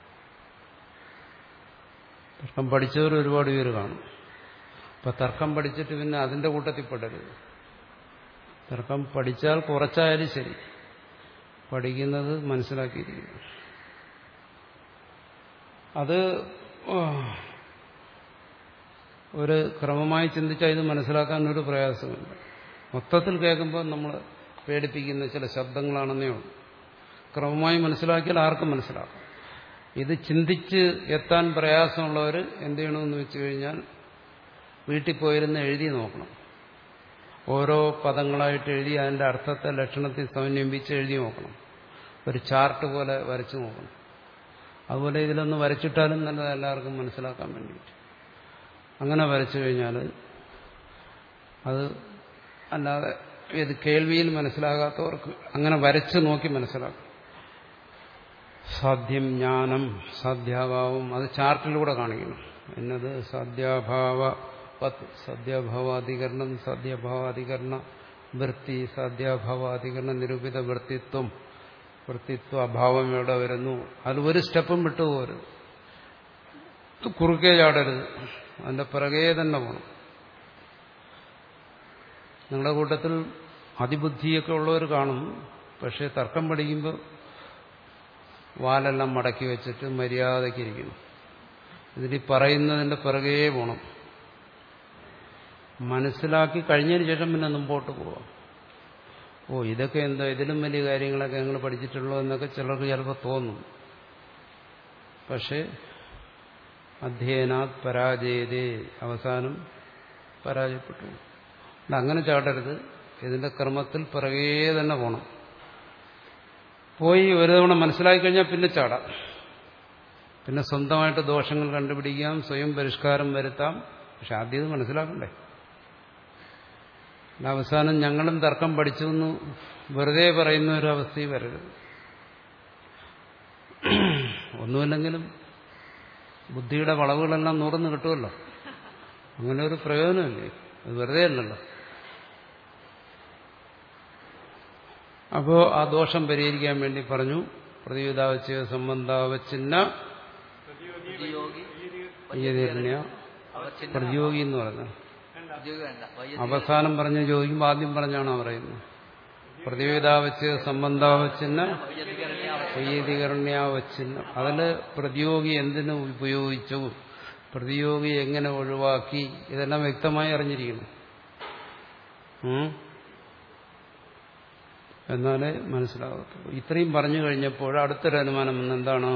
തർക്കം പഠിച്ചവർ ഒരുപാട് പേര് കാണും. അപ്പൊ തർക്കം പഠിച്ചിട്ട് പിന്നെ അതിന്റെ കൂട്ടത്തിൽ പെടരുത്. തർക്കം പഠിച്ചാൽ കുറച്ചായാലും ശരി, പഠിക്കുന്നത് മനസ്സിലാക്കിയിരിക്കുന്നു. അത് ഒരു ക്രമമായി ചിന്തിച്ചാൽ ഇത് മനസ്സിലാക്കാൻ ഒരു പ്രയാസമില്ല. മൊത്തത്തിൽ കേൾക്കുമ്പോൾ നമ്മൾ പേടിപ്പിക്കുന്ന ചില ശബ്ദങ്ങളാണെന്നേ ഉള്ളൂ. ക്രമമായി മനസ്സിലാക്കിയാൽ ആർക്കും മനസ്സിലാക്കും. ഇത് ചിന്തിച്ച് എത്താൻ പ്രയാസമുള്ളവർ എന്ത് ചെയ്യണമെന്ന് വെച്ച് കഴിഞ്ഞാൽ വീട്ടിൽ പോയിരുന്ന് എഴുതി നോക്കണം. ഓരോ പദങ്ങളായിട്ട് എഴുതി അതിന്റെ അർത്ഥത്തെ ലക്ഷണത്തിൽ സമന്വയിപ്പിച്ച് എഴുതി നോക്കണം. ഒരു ചാർട്ട് പോലെ വരച്ചു നോക്കണം. അതുപോലെ ഇതിലൊന്ന് വരച്ചിട്ടാലും നല്ലത്, എല്ലാവർക്കും മനസ്സിലാക്കാൻ വേണ്ടിയിട്ട്. അങ്ങനെ വരച്ചു കഴിഞ്ഞാൽ അത് അല്ലാതെ ഇത് കേൾവിയിൽ മനസ്സിലാകാത്തവർക്ക് അങ്ങനെ വരച്ച് നോക്കി മനസ്സിലാക്കും. സാധ്യം, ജ്ഞാനം, സാധ്യാഭാവം അത് ചാർട്ടിലൂടെ കാണിക്കണം. എന്നത് സാധ്യാഭാവ സാധ്യാഭാവാധികരണം, സാധ്യഭാവാധികരണ വൃത്തി, സാധ്യാഭാവാധികരണ നിരൂപിത വൃത്തിത്വം, വൃത്തിത്വ അഭാവം എവിടെ വരുന്നു. അത് ഒരു സ്റ്റെപ്പും വിട്ടുപോകരുത്. കുറുക്കേ ചാടരുത്. അതിന്റെ പിറകെ തന്നെ പോകണം. നിങ്ങളുടെ കൂട്ടത്തിൽ അതിബുദ്ധിയൊക്കെ ഉള്ളവർ കാണും. പക്ഷെ തർക്കം പഠിക്കുമ്പോൾ വാലെല്ലാം മടക്കി വെച്ചിട്ട് മര്യാദയ്ക്ക് ഇരിക്കണം. ഇതിൽ പറയുന്നതിന്റെ പിറകെ പോകണം. മനസ്സിലാക്കി കഴിഞ്ഞതിന് ശേഷം പിന്നെ മുമ്പോട്ട് പോവാം. ഓ ഇതൊക്കെ എന്താ, ഇതിലും വലിയ കാര്യങ്ങളൊക്കെ ഞങ്ങൾ പഠിച്ചിട്ടുള്ളൂ എന്നൊക്കെ ചിലർക്ക് ചിലപ്പോൾ തോന്നും. പക്ഷെ അധ്യയനാത് പരാജയതേ, അവസാനം പരാജയപ്പെട്ടു. അങ്ങനെ ചാടരുത്. ഇതിന്റെ ക്രമത്തിൽ പിറകേ തന്നെ പോകണം. പോയി ഒരു തവണ മനസ്സിലാക്കി കഴിഞ്ഞാൽ പിന്നെ ചാടാം. പിന്നെ സ്വന്തമായിട്ട് ദോഷങ്ങൾ കണ്ടുപിടിക്കാം, സ്വയം പരിഷ്കാരം വരുത്താം. പക്ഷെ ആദ്യം ഇത് മനസ്സിലാക്കണ്ടേ. അവസാനം ഞങ്ങളും തർക്കം പഠിച്ചു എന്ന് വെറുതെ പറയുന്ന ഒരു അവസ്ഥയിൽ വരരുത്. ഒന്നുമില്ലെങ്കിലും ബുദ്ധിയുടെ വളവുകളെല്ലാം നൂറന്ന് കിട്ടുമല്ലോ. അങ്ങനെ ഒരു പ്രയോജനമില്ലേ, അത് വെറുതെ അല്ലല്ലോ. അപ്പോ ആ ദോഷം പരിഹരിക്കാൻ വേണ്ടി പറഞ്ഞു പ്രതിയുതാവച്ഛ സംബന്ധാവച്ഛിന്ന പ്രതിയോഗി എന്ന് പറഞ്ഞു. അവസാനം പറഞ്ഞ് ചോദിക്കുമ്പോൾ ആദ്യം പറഞ്ഞാണോ പറയുന്നത്? പ്രതിയുതാവച്ഛ സംബന്ധാവച്ഛിന്ന വൈദികരണ്യാവച്ഛിന്നം. അതില് പ്രതിയോഗി എന്തിനു ഉപയോഗിച്ചു, പ്രതിയോഗി എങ്ങനെ ഒഴിവാക്കി, ഇതെല്ലാം വ്യക്തമായി അറിഞ്ഞിരിക്കണം. എന്നാലേ മനസ്സിലാകത്തുള്ളൂ. ഇത്രയും പറഞ്ഞു കഴിഞ്ഞപ്പോൾ അടുത്തൊരു അനുമാനം വന്ന് എന്താണ്?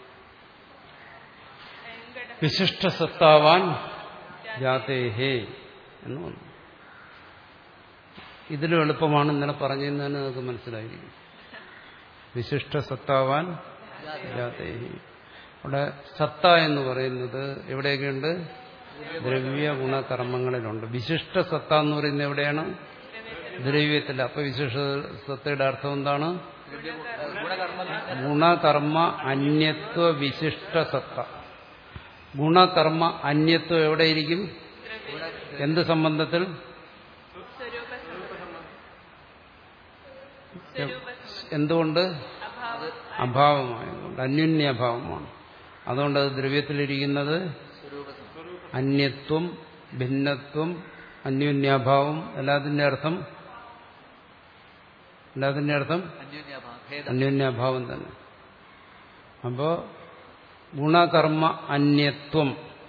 വിശിഷ്ടസത്താവാൻ ജാതേഹേ എന്ന് വന്നു. ഇതിലും എളുപ്പമാണ് ഇന്നലെ പറഞ്ഞതെന്ന് തന്നെ നമുക്ക് മനസ്സിലായിരിക്കും. വിശിഷ്ടസത്താവാൻ ജാതേഹി. അവിടെ സത്ത എന്ന് പറയുന്നത് എവിടെയൊക്കെയുണ്ട്? ദ്രവ്യ ഗുണകർമ്മങ്ങളിലുണ്ട്. വിശിഷ്ട സത്ത എന്ന് പറയുന്നത് എവിടെയാണ്? ദ്രവ്യത്തിൽ. അപ്പൊ വിശിഷ്ട സത്തയുടെ അർത്ഥം എന്താണ്? ഗുണകർമ്മ അന്യത്വ വിശിഷ്ട സത്ത. ഗുണകർമ്മ അന്യത്വം എവിടെയിരിക്കും? എന്ത് സംബന്ധത്തിൽ? എന്തുകൊണ്ട്? അഭാവമായതുകൊണ്ട്. അന്യോന്യഭാവമാണ്. അതുകൊണ്ട് അത് ദ്രവ്യത്തിലിരിക്കുന്നത് അന്യത്വം, ഭിന്നത്വം, അന്യോന്യാഭാവം. എല്ലാത്തിന്റെ അർത്ഥം എല്ലാത്തിന്റെ അർത്ഥം അന്യോന്യാഭാവം തന്നെ. അപ്പോ ഗുണകർമ്മ അന്യത്വം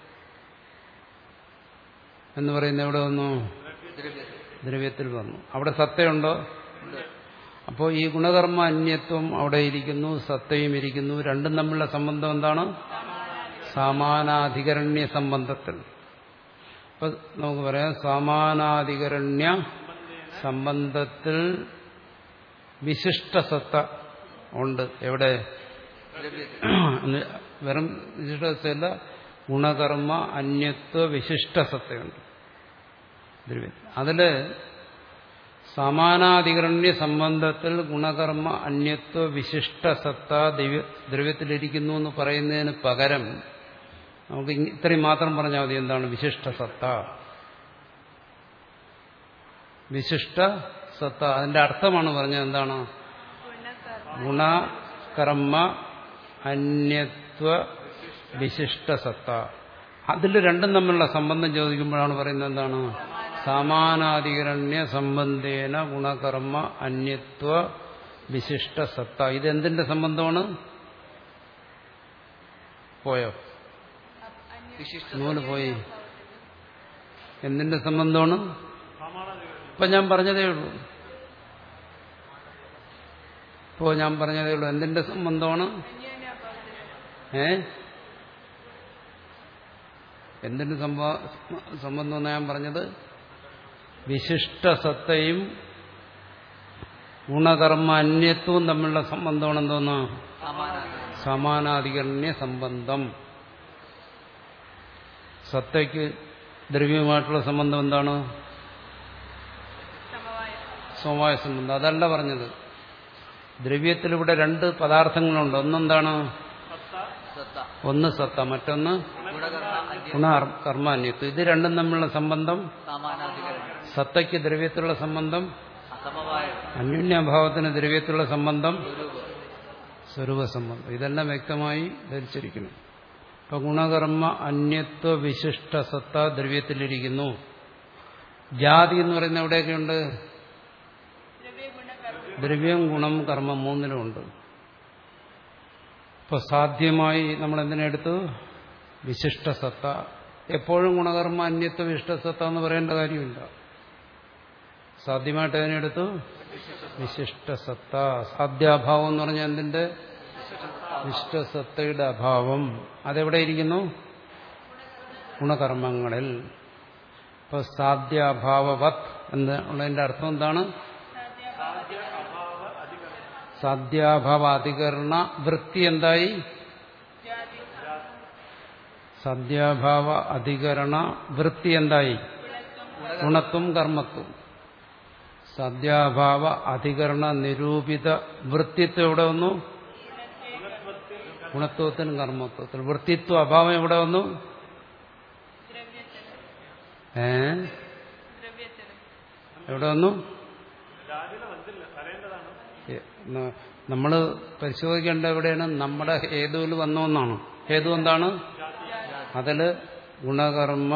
എന്ന് പറയുന്നത് എവിടെ വന്നു? ദ്രവ്യത്തിൽ വന്നു. അവിടെ സത്തയുണ്ടോ? അപ്പോൾ ഈ ഗുണകർമ്മ അന്യത്വം അവിടെ ഇരിക്കുന്നു, സത്തയും ഇരിക്കുന്നു. രണ്ടും തമ്മിലുള്ള സംബന്ധം എന്താണ്? സമാനാധികരണ്യ സംബന്ധത്തിൽ. അപ്പൊ നമുക്ക് പറയാം സമാനാധികരണ്യ സംബന്ധത്തിൽ വിശിഷ്ടസത്ത ഉണ്ട്. എവിടെ? വെറും വിശിഷ്ടസത്തയല്ല, ഗുണകർമ്മ അന്യത്വ വിശിഷ്ടസത്തയുണ്ട് ദ്രവ്യത്തിൽ. അതില് സമാനാധികരണ്യ സംബന്ധത്തിൽ ഗുണകർമ്മ അന്യത്വ വിശിഷ്ടസത്ത ദ്രവ്യത്തിലിരിക്കുന്നു എന്ന് പറയുന്നതിന് പകരം നമുക്ക് ഇത്രയും മാത്രം പറഞ്ഞാൽ മതി. എന്താണ് വിശിഷ്ടസത്ത? വിശിഷ്ട സത്ത അതിന്റെ അർത്ഥമാണ് പറഞ്ഞത്. എന്താണ്? ഗുണകർമ്മ അന്യത്വ വിശിഷ്ടസത്ത. അതിൽ രണ്ടും തമ്മിലുള്ള സംബന്ധം ചോദിക്കുമ്പോഴാണ് പറയുന്നത് എന്താണ്? സമാനാധികരണ്യ സംബന്ധേന ഗുണകർമ്മ അന്യത്വ വിശിഷ്ടസത്ത. ഇതെന്തിന്റെ സംബന്ധമാണ്? പോയോ? നൂല് പോയി. എന്തിന്റെ സംബന്ധമാണ്? ഇപ്പൊ ഞാൻ പറഞ്ഞതേ ഉള്ളൂ. ഇപ്പോ ഞാൻ പറഞ്ഞതേ ഉള്ളൂ. എന്തിന്റെ സംബന്ധമാണ്? ഏ എന്തിന്റെ സംബന്ധം എന്നാ ഞാൻ പറഞ്ഞത്? വിശിഷ്ടസത്തയും ഗുണകർമ്മ അന്യത്വവും തമ്മിലുള്ള സംബന്ധമാണ് എന്തോന്ന്? സമാനാധികരണ്യ സംബന്ധം. സത്തയ്ക്ക് ദ്രവ്യവുമായിട്ടുള്ള സംബന്ധം എന്താണ്? സമവായ സംബന്ധം. അതല്ല പറഞ്ഞത്. ദ്രവ്യത്തിലിവിടെ രണ്ട് പദാർത്ഥങ്ങളുണ്ട്. ഒന്നെന്താണ്? ഒന്ന് സത്ത, മറ്റൊന്ന് ഗുണകർമ്മ അന്യത്വം. ഇത് രണ്ടും തമ്മിലുള്ള സംബന്ധം സത്തയ്ക്ക് ദ്രവ്യത്തിലുള്ള സംബന്ധം, അന്യോന്യഭാവത്തിന് ദ്രവ്യത്തിലുള്ള സംബന്ധം സ്വരൂപ സംബന്ധം. ഇതെല്ലാം വ്യക്തമായി ധരിച്ചിരിക്കുന്നു. ഇപ്പൊ ഗുണകർമ്മ അന്യത്വ വിശിഷ്ട സത്ത ദ്രവ്യത്തിലിരിക്കുന്നു. ജാതി എന്ന് പറയുന്ന എവിടെയൊക്കെയുണ്ട്? ദ്രവ്യം, ഗുണം, കർമ്മം മൂന്നിലുമുണ്ട്. ഇപ്പൊ സാധ്യമായി നമ്മൾ എന്തിനെടുത്തു? വിശിഷ്ടസത്ത. എപ്പോഴും ഗുണകർമ്മ അന്യത്വ വിശിഷ്ടസത്ത എന്ന് പറയേണ്ട കാര്യമില്ല. സാധ്യമായിട്ട് അതിനെടുത്തു വിശിഷ്ടസത്ത. സാധ്യാഭാവം എന്ന് പറഞ്ഞാൽ എന്തിന്റെ? വിശിഷ്ടസത്തയുടെ അഭാവം. അതെവിടെ ഇരിക്കുന്നു? ഗുണകർമ്മങ്ങളിൽ. ഇപ്പൊ സാധ്യാഭാവവത് എന്നുള്ളതിന്റെ അർത്ഥം എന്താണ്? സാധ്യാഭാവ അധികരണ വൃത്തി എന്തായി? സാധ്യാഭാവ അധികരണ വൃത്തി എന്തായി? ഗുണത്വം കർമ്മത്വം. സാധ്യാഭാവ അധികരണ നിരൂപിത വൃത്തിത്വം എവിടെ വന്നു? ഗുണത്വത്തിനും കർമ്മത്വത്തിനും. വൃത്തിത്വ അഭാവം എവിടെ വന്നു? ഏ എവിടെ വന്നു? നമ്മൾ പരിശോധിക്കേണ്ട എവിടെയാണ്? നമ്മുടെ ഹേതുവിൽ വന്നോന്നാണ്. ഹേതു എന്താണ്? അതില് ഗുണകർമ്മ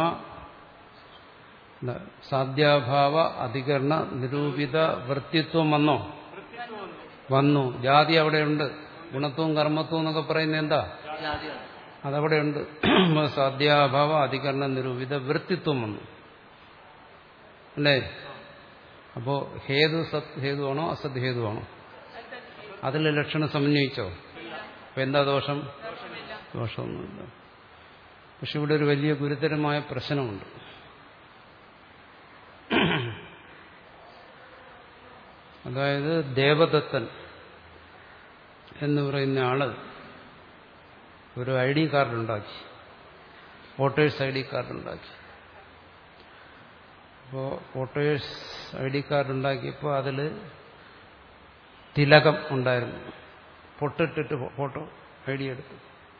സാധ്യാഭാവ അധികരണ നിരൂപിത വൃത്തിത്വം വന്നോ? വന്നു. ജാതി അവിടെയുണ്ട്. ഗുണത്വവും കർമ്മത്വവും എന്നൊക്കെ പറയുന്നത് എന്താ? ജാതിയാണ്. അതവിടെയുണ്ട്. സാധ്യാഭാവ അധികരണ നിരൂപിത വൃത്തിത്വം വന്നു അല്ലേ? അപ്പോ ഹേതു സത് ഹേതുവാണോ അസത് ഹേതുവാണോ? അതിൽ ലക്ഷണം സമന്വയിച്ചോ? അപ്പൊ എന്താ ദോഷം? ദോഷമൊന്നുമില്ല. പക്ഷെ ഇവിടെ ഒരു വലിയ ഗുരുതരമായ പ്രശ്നമുണ്ട്. അതായത് ദേവദത്തൻ എന്ന് പറയുന്ന ആള് ഒരു ഐ ഡി കാർഡ് ഉണ്ടാക്കി, വോട്ടേഴ്സ് ഐ ഡി കാർഡ് ഉണ്ടാക്കി. അപ്പോൾ വോട്ടേഴ്സ് ഐ ഡി കാർഡ് ഉണ്ടാക്കിയപ്പോൾ അതിൽ തിലകം ഉണ്ടായിരുന്നു. പൊട്ടിട്ടിട്ട് ഫോട്ടോ ഐ ഡി എടുത്തു.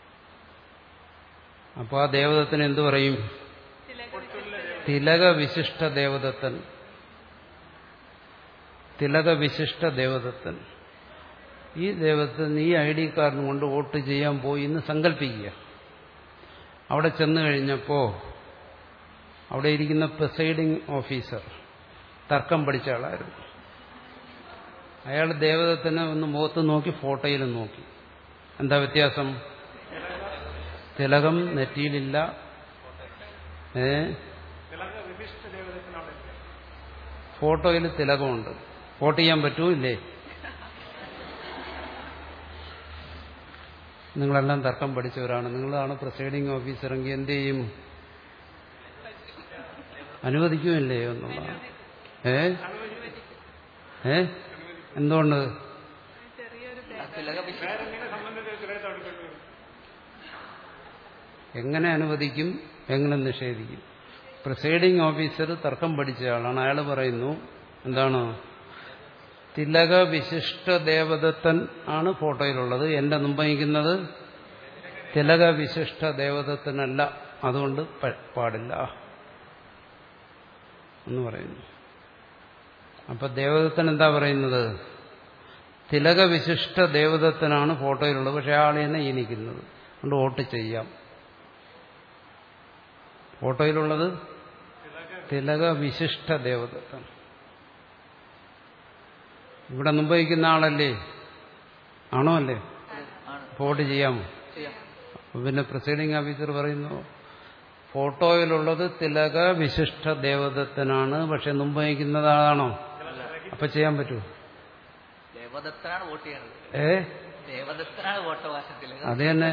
അപ്പോൾ ആ ദേവദത്തൻ എന്തു പറയും? തിലക വിശിഷ്ട ദേവദത്തൻ. തിലക വിശിഷ്ട ദേവദത്തൻ. ഈ ദേവദത്തൻ ഈ ഐ ഡി കാർഡ് കൊണ്ട് വോട്ട് ചെയ്യാൻ പോയി എന്ന് സങ്കല്പിക്കുക. അവിടെ ചെന്നു കഴിഞ്ഞപ്പോൾ അവിടെ ഇരിക്കുന്ന പ്രിസൈഡിംഗ് ഓഫീസർ തർക്കം പഠിച്ച ആളായിരുന്നു. അയാൾ ദേവദത്തനെ ഒന്ന് മുഖത്ത് നോക്കി ഫോട്ടോയിലും നോക്കി. എന്താ വ്യത്യാസം? തിലകം നെറ്റിയിലില്ല. ഏ ഫോട്ടോയിൽ തിലകമുണ്ട്. വോട്ട് ചെയ്യാൻ പറ്റുമോ? ഇല്ലേ? നിങ്ങളെല്ലാം തർക്കം പഠിച്ചവരാണ്. നിങ്ങളാണ് പ്രിസൈഡിംഗ് ഓഫീസർ എങ്കിൽ എന്ത് ചെയ്യും? അനുവദിക്കുമില്ലേ എന്നുള്ളതാണ്. ഏ ഏ എന്തുകൊണ്ട്? എങ്ങനെ അനുവദിക്കും, എങ്ങനെ നിഷേധിക്കും? പ്രിസൈഡിംഗ് ഓഫീസർ തർക്കം പഠിച്ച ആളാണ്. അയാൾ പറയുന്നു എന്താണ്? തിലക വിശിഷ്ട ദേവദത്തൻ ആണ് ഫോട്ടോയിലുള്ളത്. എന്റെ മുമ്പയിക്കുന്നത് തിലക വിശിഷ്ട ദേവദത്തനല്ല, അതുകൊണ്ട് പാടില്ല എന്ന് പറയുന്നു. അപ്പൊ ദേവദത്തൻ എന്താ പറയുന്നത്? തിലക വിശിഷ്ട ദേവദത്തനാണ് ഫോട്ടോയിലുള്ളത്, പക്ഷെ ആൾ തന്നെ ഈ നിൽക്കുന്നത്, അതുകൊണ്ട് വോട്ട് ചെയ്യാം. ഫോട്ടോയിലുള്ളത് തിലക വിശിഷ്ട ദേവദത്തൻ. ഇവിടെ മുമ്പയിക്കുന്ന ആളല്ലേ? ആണോ? അല്ലേ? വോട്ട് ചെയ്യാമോ? പിന്നെ പ്രിസൈഡിംഗ് ഓഫീസർ പറയുന്നു ഫോട്ടോയിലുള്ളത് തിലക വിശിഷ്ട ദേവദത്തനാണ്, പക്ഷെ മുമ്പയിക്കുന്നത് ആളാണോ? അപ്പൊ ചെയ്യാൻ പറ്റുമോ? ദേവദത്തനാണ് വോട്ട് ചെയ്യണത്. ഏ ദേവദത്തനാണ് വോട്ടവകാശത്തിൽ. അത് തന്നെ.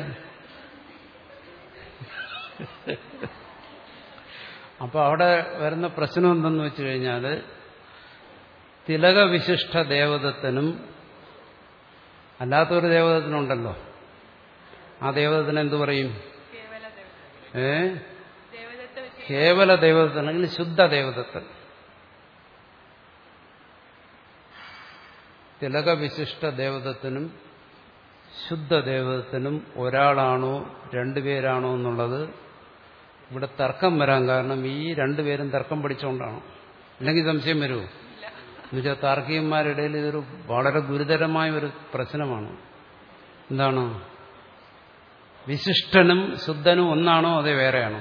അപ്പൊ അവിടെ വരുന്ന പ്രശ്നം എന്തെന്ന് വെച്ചു കഴിഞ്ഞാൽ തിലക വിശിഷ്ട ദേവദത്തനും അല്ലാത്തൊരു ദേവദത്തനുണ്ടല്ലോ, ആ ദേവദത്തൻ എന്തു പറയും? ഏ കേവല ദേവദത്തൻ അല്ലെങ്കിൽ ശുദ്ധ ദേവദത്തൻ. തിലക വിശിഷ്ട ദേവദത്തനും ശുദ്ധ ദേവദത്തനും ഒരാളാണോ രണ്ടുപേരാണോ എന്നുള്ളത് ഇവിടെ തർക്കം വരാൻ കാരണം ഈ രണ്ടുപേരും തർക്കം പഠിച്ചുകൊണ്ടാണ്. അല്ലെങ്കിൽ സംശയം വരുമോ? എന്നുവെച്ചാൽ താർക്കികന്മാരുടെ ഇടയിൽ ഇതൊരു വളരെ ഗുരുതരമായ ഒരു പ്രശ്നമാണ്. എന്താണ്? വിശിഷ്ടനും ശുദ്ധനും ഒന്നാണോ അതേ വേറെയാണോ?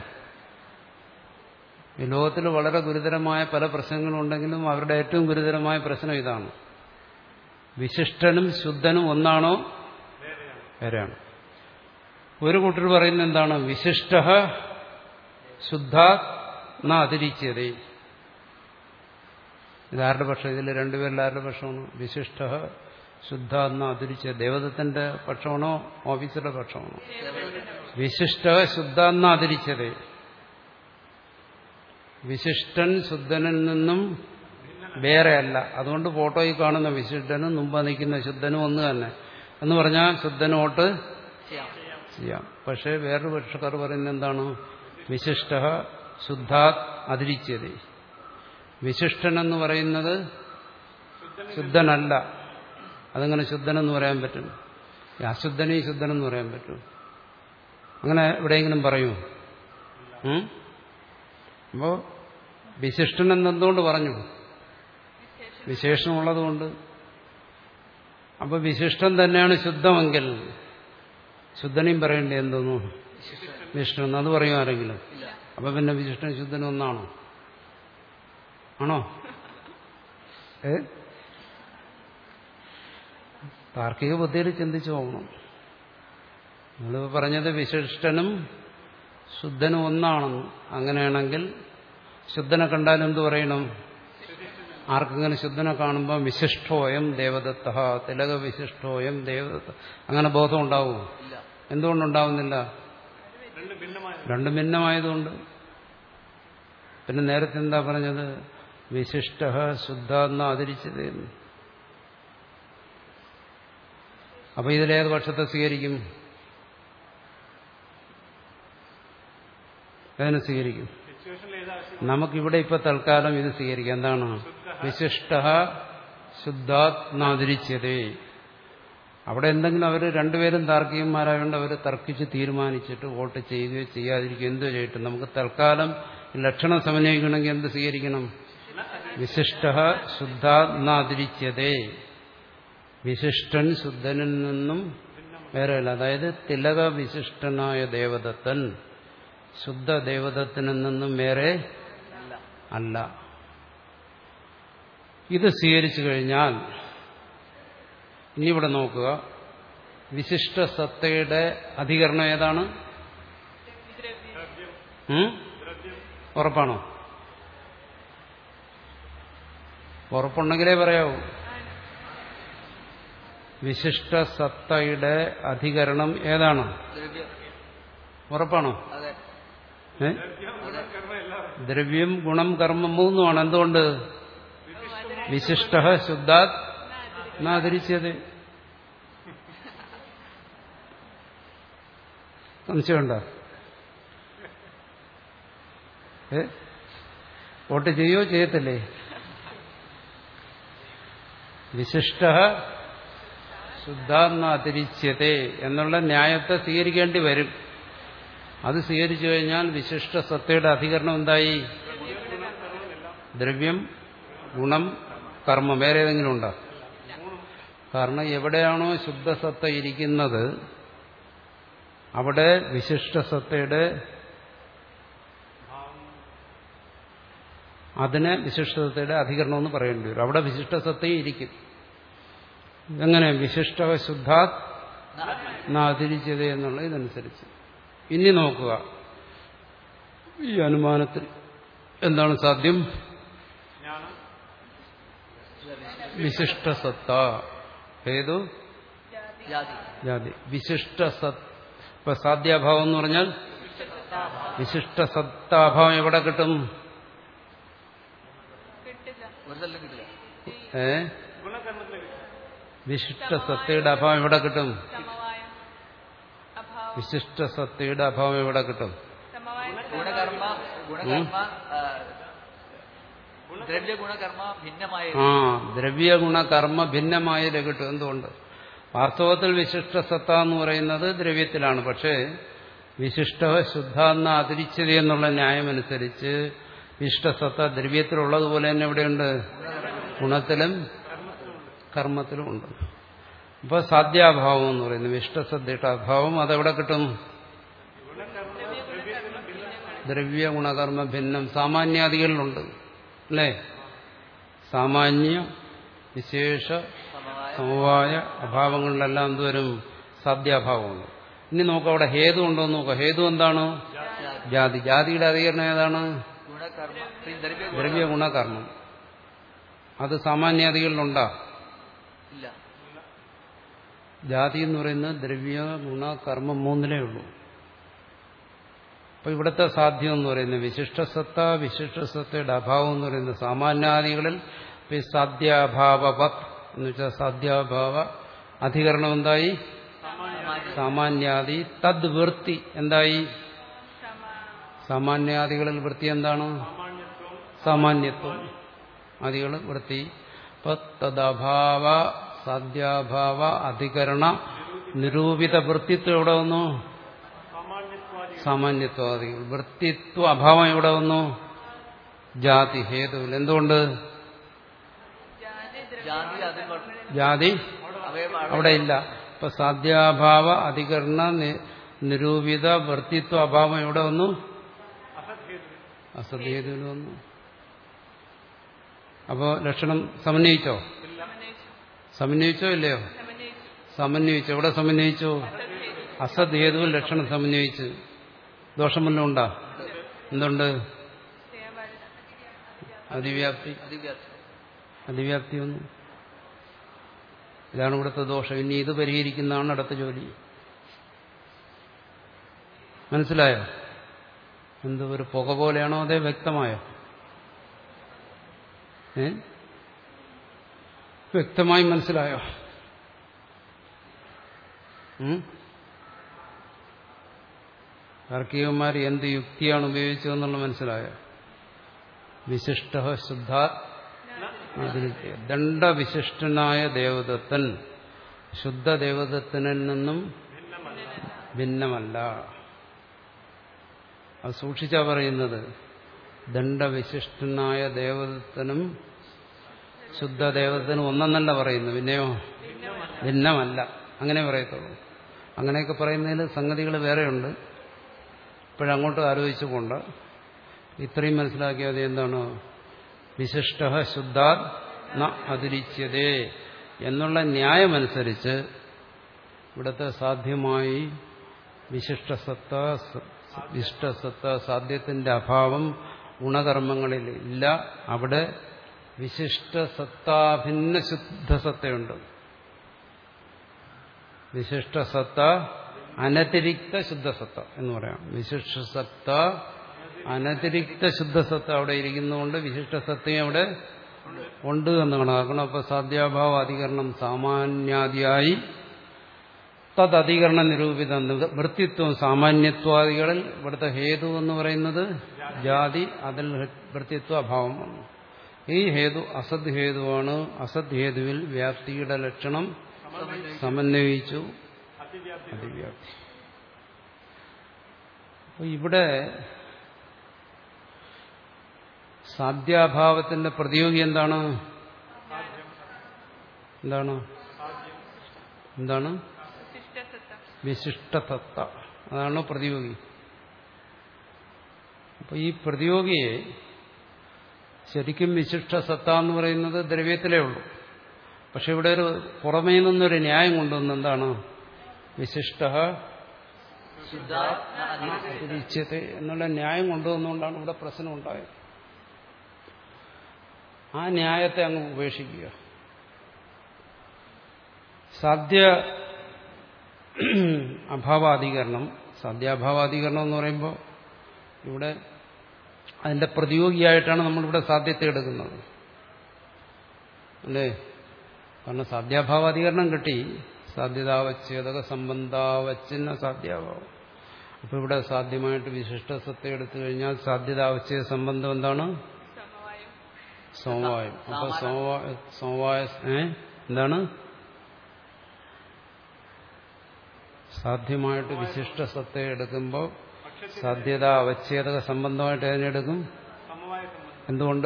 ഈ ലോകത്തിൽ വളരെ ഗുരുതരമായ പല പ്രശ്നങ്ങളുണ്ടെങ്കിലും അവരുടെ ഏറ്റവും ഗുരുതരമായ പ്രശ്നം ഇതാണ്. വിശിഷ്ടനും ശുദ്ധനും ഒന്നാണോ വേറെയാണ്? ഒരു കൂട്ടർ പറയുന്നത് എന്താണ്? വിശിഷ്ട ശുദ്ധാ ന അതിരിച്ചതേ. ഇതാരുടെ പക്ഷം? ഇതിൽ രണ്ടുപേരിൽ ആരുടെ പക്ഷമാണ്? വിശിഷ്ട ശുദ്ധ എന്ന അതിരിച്ച ദേവദത്തന്റെ പക്ഷമാണോ ഓഫീസറുടെ പക്ഷമാണോ? വിശിഷ്ട ശുദ്ധ എന്ന അതിരിച്ചതേ. വിശിഷ്ടൻ ശുദ്ധനിൽ നിന്നും വേറെയല്ല. അതുകൊണ്ട് ഫോട്ടോയിൽ കാണുന്ന വിശിഷ്ടനും മുമ്പ് നിൽക്കുന്ന ശുദ്ധനും ഒന്ന് തന്നെ എന്ന് പറഞ്ഞാൽ ശുദ്ധന് വോട്ട് ചെയ്യാം. പക്ഷേ വേറൊരു പക്ഷക്കാർ പറയുന്നത് എന്താണ്? വിശിഷ്ട ശുദ്ധാത് അതിരിച്ചത്. വിശിഷ്ടൻ എന്ന് പറയുന്നത് ശുദ്ധനല്ല. അതങ്ങനെ ശുദ്ധനെന്ന് പറയാൻ പറ്റും? അശുദ്ധനെ ശുദ്ധനെന്ന് പറയാൻ പറ്റും? അങ്ങനെ എവിടെയെങ്കിലും പറയൂ? അപ്പോ വിശിഷ്ടൻ എന്നെന്തുകൊണ്ട് പറഞ്ഞു? വിശേഷമുള്ളതുകൊണ്ട്. അപ്പൊ വിശിഷ്ടൻ തന്നെയാണ് ശുദ്ധമെങ്കിൽ ശുദ്ധനെയും പറയേണ്ടത് എന്തോന്നു? വിശിഷ്ടൻ. അത് പറയും ആരെങ്കിലും? അപ്പൊ പിന്നെ വിശിഷ്ടൻ ശുദ്ധനും ഒന്നാണോ? ആണോ? ഏ താർക്കിക ബുദ്ധിയിൽ ചിന്തിച്ചു പോകണം. നമ്മൾ പറഞ്ഞത് വിശിഷ്ടനും ശുദ്ധനും ഒന്നാണെന്ന്. അങ്ങനെയാണെങ്കിൽ ശുദ്ധനെ കണ്ടാൽ എന്ത് പറയണം? ആർക്കെങ്കിലും ശുദ്ധനെ കാണുമ്പോൾ വിശിഷ്ടോയം ദേവദത്ത, തിലക വിശിഷ്ടോയം ദേവദത്ത, അങ്ങനെ ബോധം ഉണ്ടാവുമോ? എന്തുകൊണ്ടുണ്ടാവുന്നില്ല? രണ്ടും ഭിന്നമായതുകൊണ്ട്. പിന്നെ നേരത്തെ എന്താ പറഞ്ഞത്? വിശിഷ്ട ശുദ്ധ എന്ന് ആദരിച്ചത്. അപ്പൊ ഇതിലേത് പക്ഷത്തെ സ്വീകരിക്കും? ഏതിനെ സ്വീകരിക്കും? നമുക്കിവിടെ ഇപ്പൊ തൽക്കാലം ഇത് സ്വീകരിക്കാം. എന്താണ്? വിശിഷ്ട ശുദ്ധാത്മാതിരിച്ചതേ. അവിടെ എന്തെങ്കിലും അവർ രണ്ടുപേരും താർക്കികന്മാരായതുകൊണ്ട് അവർ തർക്കിച്ച് തീരുമാനിച്ചിട്ട് വോട്ട് ചെയ്യുകയോ ചെയ്യാതിരിക്കുകയോ എന്തോ ചെയ്തിട്ട് നമുക്ക് തൽക്കാലം ലക്ഷണം സമന്വയിക്കണമെങ്കിൽ എന്ത് സ്വീകരിക്കണം? വിശിഷ്ട ശുദ്ധാത്മാതിരിച്ചതേ. വിശിഷ്ടൻ ശുദ്ധനിൽ നിന്നും വേറെയല്ല. അതായത് തിലക വിശിഷ്ടനായ ദേവദത്തൻ ശുദ്ധ ദേവദത്തനിൽ നിന്നും വേറെ അല്ല. ഇത് സ്വീകരിച്ചു കഴിഞ്ഞാൽ ഇനി ഇവിടെ നോക്കുക, വിശിഷ്ട സത്തയുടെ അധികരണം ഏതാണ്? ഉറപ്പാണോ? ഉറപ്പുണ്ടെങ്കിലേ പറയാവൂ. വിശിഷ്ട സത്തയുടെ അധികരണം ഏതാണ്? ഉറപ്പാണോ? ഏ ദ്രവ്യം ഗുണം കർമ്മം മൂന്നുമാണ്. എന്തുകൊണ്ട്? വിശിഷ്ട ശുദ്ധാത് നാദരിച്ചത്. സംശയമുണ്ടോ? ഏ വോട്ട് ചെയ്യോ ചെയ്യത്തില്ലേ? വിശിഷ്ട ശുദ്ധാന്നാതിരിച്യതേ എന്നുള്ള ന്യായത്തെ സ്വീകരിക്കേണ്ടി വരും. അത് സ്വീകരിച്ചു കഴിഞ്ഞാൽ വിശിഷ്ട സത്തയുടെ അധികരണം എന്തായി? ദ്രവ്യം ഗുണം കർമ്മം. വേറെ ഏതെങ്കിലും ഉണ്ടോ? കാരണം എവിടെയാണോ ശുദ്ധസത്ത ഇരിക്കുന്നത് അവിടെ വിശിഷ്ടസത്തയുടെ അതിന് വിശിഷ്ടസത്തയുടെ അധികരണം എന്ന് പറയേണ്ടി വരും. അവിടെ വിശിഷ്ടസത്തയും ഇരിക്കും. എങ്ങനെ? വിശിഷ്ട ശുദ്ധാത് നാതിരിച്ചത് എന്നുള്ള ഇതനുസരിച്ച്. ഇനി നോക്കുക, ഈ അനുമാനത്തിൽ എന്താണ് സാധ്യം? വിശിഷ്ടസത്ത. ഏതു? ജാതി. വിശിഷ്ട സത്ത്. ഇപ്പൊ സാധ്യാഭാവം എന്ന് പറഞ്ഞാൽ വിശിഷ്ട സത്താഭാവം എവിടെ കിട്ടും? ഏ വിശിഷ്ട സത്തയുടെ അഭാവം എവിടെ കിട്ടും? വിശിഷ്ട സത്തയുടെ അഭാവം എവിടെ കിട്ടും? ആ ദ്രവ്യ ഗുണകർമ്മ ഭിന്നമായതിൽ കിട്ടും. എന്തുകൊണ്ട്? വാസ്തവത്തിൽ വിശിഷ്ട സത്ത എന്ന് പറയുന്നത് ദ്രവ്യത്തിലാണ്. പക്ഷേ വിശിഷ്ട ശുദ്ധ എന്ന അതിരിച്ചത് എന്നുള്ള ന്യായമനുസരിച്ച് വിശിഷ്ടസത്ത ദ്രവ്യത്തിലുള്ളതുപോലെ തന്നെ എവിടെയുണ്ട്? ഗുണത്തിലും കർമ്മത്തിലും ഉണ്ട്. അപ്പൊ സാധ്യാഭാവം എന്ന് പറയുന്നത് വിശിഷ്ടസത്തയുടെ അഭാവം അതെവിടെ കിട്ടും? ദ്രവ്യ ഗുണകർമ്മ ഭിന്നം സാമാന്യാദികളിലുണ്ട് അല്ലേ? സാമാന്യ വിശേഷ സമവായ അഭാവങ്ങളിലെല്ലാം എന്തുവരും? സാധ്യാഭാവമുണ്ട്. ഇനി നോക്കാം അവിടെ ഹേതു ഉണ്ടോ എന്ന് നോക്കാം. ഹേതു എന്താണ്? ജാതി. ജാതിയുടെ അധികരണം ഏതാണ്? ദ്രവ്യ ഗുണകർമ്മം. അത് സാമാന്യാദികളിലുണ്ടോ? ജാതി എന്ന് പറയുന്നത് ദ്രവ്യ ഗുണ കർമ്മം മൂന്നിലേ ഉള്ളൂ. അപ്പൊ ഇവിടുത്തെ സാധ്യം എന്ന് പറയുന്നത് വിശിഷ്ടസത്ത, വിശിഷ്ടസത്തയുടെ അഭാവം എന്ന് പറയുന്നത് സാമാന്യാദികളിൽ സാധ്യാഭാവവത് എന്ന് വെച്ചാൽ സാധ്യാഭാവ അധികരണം എന്തായി? സാമാന്യാദി. തദ് വൃത്തി എന്തായി? സാമാന്യാദികളിൽ വൃത്തി എന്താണ്? സാമാന്യത്വം. ആദികൾ വൃത്തി. അപ്പൊ തദഭാവ സാധ്യാഭാവ അധികരണ നിരൂപിത വൃത്തിത്വം എവിടെ വന്നു? സാമാന്യത്വാദികൾ. വൃത്തിത്വ അഭാവം എവിടെ വന്നു? ജാതി ഹേതുവിൽ. എന്തുകൊണ്ട്? ജാതി അവിടെ ഇല്ല. ഇപ്പൊ സാധ്യാഭാവ അധികരണ നിരൂപിത വൃത്തിത്വ അഭാവം എവിടെ വന്നു? അസദ്ഹേതുവിൽ വന്നു. അപ്പോ ലക്ഷണം സമന്വയിച്ചോ? സമന്വയിച്ചോ ഇല്ലയോ? സമന്വയിച്ചു. എവിടെ സമന്വയിച്ചു? അസദ് ഹേതുവിൽ ലക്ഷണം സമന്വയിച്ച്. ദോഷം വല്ലതും ഉണ്ടാ? എന്തുണ്ട്? അതിവ്യാപ്തി. അതിവ്യാപ്തി. അതിവ്യാപ്തി ഒന്നും. ഇതാണ് ഇവിടുത്തെ ദോഷം. ഇനി ഇത് പരിഹരിക്കുന്നതാണ് അടുത്ത ജോലി. മനസ്സിലായോ? എന്ത് ഒരു പുക പോലെയാണോ അതേ വ്യക്തമായോ? ഏ വ്യക്തമായി മനസ്സിലായോ? താർക്കികന്മാർ എന്ത് യുക്തിയാണ് ഉപയോഗിച്ചതെന്നുള്ള മനസ്സിലായോ? വിശിഷ്ട ശുദ്ധ ദണ്ഡവിശിഷ്ടനായ ദേവദത്തൻ ശുദ്ധ ദേവദത്തനിൽ നിന്നും ഭിന്നമല്ല. അത് സൂക്ഷിച്ചാ പറയുന്നത്. ദണ്ഡവിശിഷ്ടനായ ദേവദത്തനും ശുദ്ധ ദേവദത്തനും ഒന്നെന്നല്ല പറയുന്നു. പിന്നെയോ ഭിന്നമല്ല, അങ്ങനെ പറയത്തുള്ളൂ. അങ്ങനെയൊക്കെ പറയുന്നതിൽ സംഗതികൾ വേറെയുണ്ട്. ഇപ്പോഴങ്ങോട്ട് ആലോചിച്ചു കൊണ്ട് ഇത്രയും മനസ്സിലാക്കിയത് എന്താണ്? വിശിഷ്ട ശുദ്ധാ ന അതിരിച്യതേ എന്നുള്ള ന്യായമനുസരിച്ച് ഇവിടുത്തെ സാധ്യമായി വിശിഷ്ടസത്ത വിശിഷ്ടസത്ത സാധ്യത്തിന്റെ അഭാവം ഗുണകർമ്മങ്ങളിൽ ഇല്ല. അവിടെ വിശിഷ്ടസത്താഭിന്ന ശുദ്ധസത്തയുണ്ട്. വിശിഷ്ടസത്ത അനതിരിക്ത ശുദ്ധസത്ത എന്ന് പറയാം. വിശിഷ്ടസത്ത അനതിരിക്ത ശുദ്ധസത്ത അവിടെ ഇരിക്കുന്നതുകൊണ്ട് വിശിഷ്ടസത്തയും അവിടെ ഉണ്ട് എന്ന് കണക്കാക്കണം. അപ്പൊ സാധ്യാഭാവ അധികരണം സാമാന്യാദിയായി തദ്ധികരണ നിരൂപിത വൃത്തിത്വം സാമാന്യത്വാദികളിൽ ഇവിടുത്തെ ഹേതു എന്ന് പറയുന്നത് ജാതി, അതിൽ വൃത്തിത്വ അഭാവം വന്നു. ഈ ഹേതു അസദ് ഹേതുവാണ്. അസദ് ഹേതുവിൽ വ്യാപ്തിയുടെ ലക്ഷണം സമന്വയിച്ചു. അതിവ്യാപ്തി. അപ്പൊ ഇവിടെ സാധ്യാഭാവത്തിന്റെ പ്രതിയോഗി എന്താണ്? എന്താണ് എന്താണ് വിശിഷ്ടതത്ത. അതാണ് പ്രതിയോഗി. അപ്പൊ ഈ പ്രതിയോഗിയെ ശരിക്കും വിശിഷ്ടസത്ത എന്ന് പറയുന്നത് ദ്രവ്യത്തിലേ ഉള്ളൂ. പക്ഷെ ഇവിടെ ഒരു പുറമേ നിന്നൊരു ന്യായം കൊണ്ടുവന്ന് എന്താണ് വിശിഷ്ട അതിരിച്യത എന്നുള്ള ന്യായം കൊണ്ടുവന്നുകൊണ്ടാണ് ഇവിടെ പ്രശ്നം ഉണ്ടായത്. ആ ന്യായത്തെ അങ്ങ് ഉപേക്ഷിക്കുക. സാധ്യ അഭാവാധികരണം സാധ്യാഭാവാധികരണം എന്ന് പറയുമ്പോൾ ഇവിടെ അതിന്റെ പ്രതിയോഗിയായിട്ടാണ് നമ്മളിവിടെ സാധ്യത്തെ എടുക്കുന്നത്, അല്ലേ? കാരണം സാധ്യാഭാവാധികരണം കിട്ടി. സാധ്യതാവച്ഛേദക സംബന്ധാവച്ഛിന്ന സാധ്യാഭാവം. അപ്പൊ ഇവിടെ സാധ്യമായിട്ട് വിശിഷ്ടസത്ത എടുത്തു കഴിഞ്ഞാൽ സാധ്യതാവച്ഛേദ സംബന്ധം എന്താണ്? സമവായം. അപ്പൊ സമവായ എന്താണ്? സാധ്യമായിട്ട് വിശിഷ്ടസത്ത എടുക്കുമ്പോൾ സാധ്യത അവച്ഛേദക സംബന്ധമായിട്ട് അതിനെടുക്കും. എന്തുകൊണ്ട്?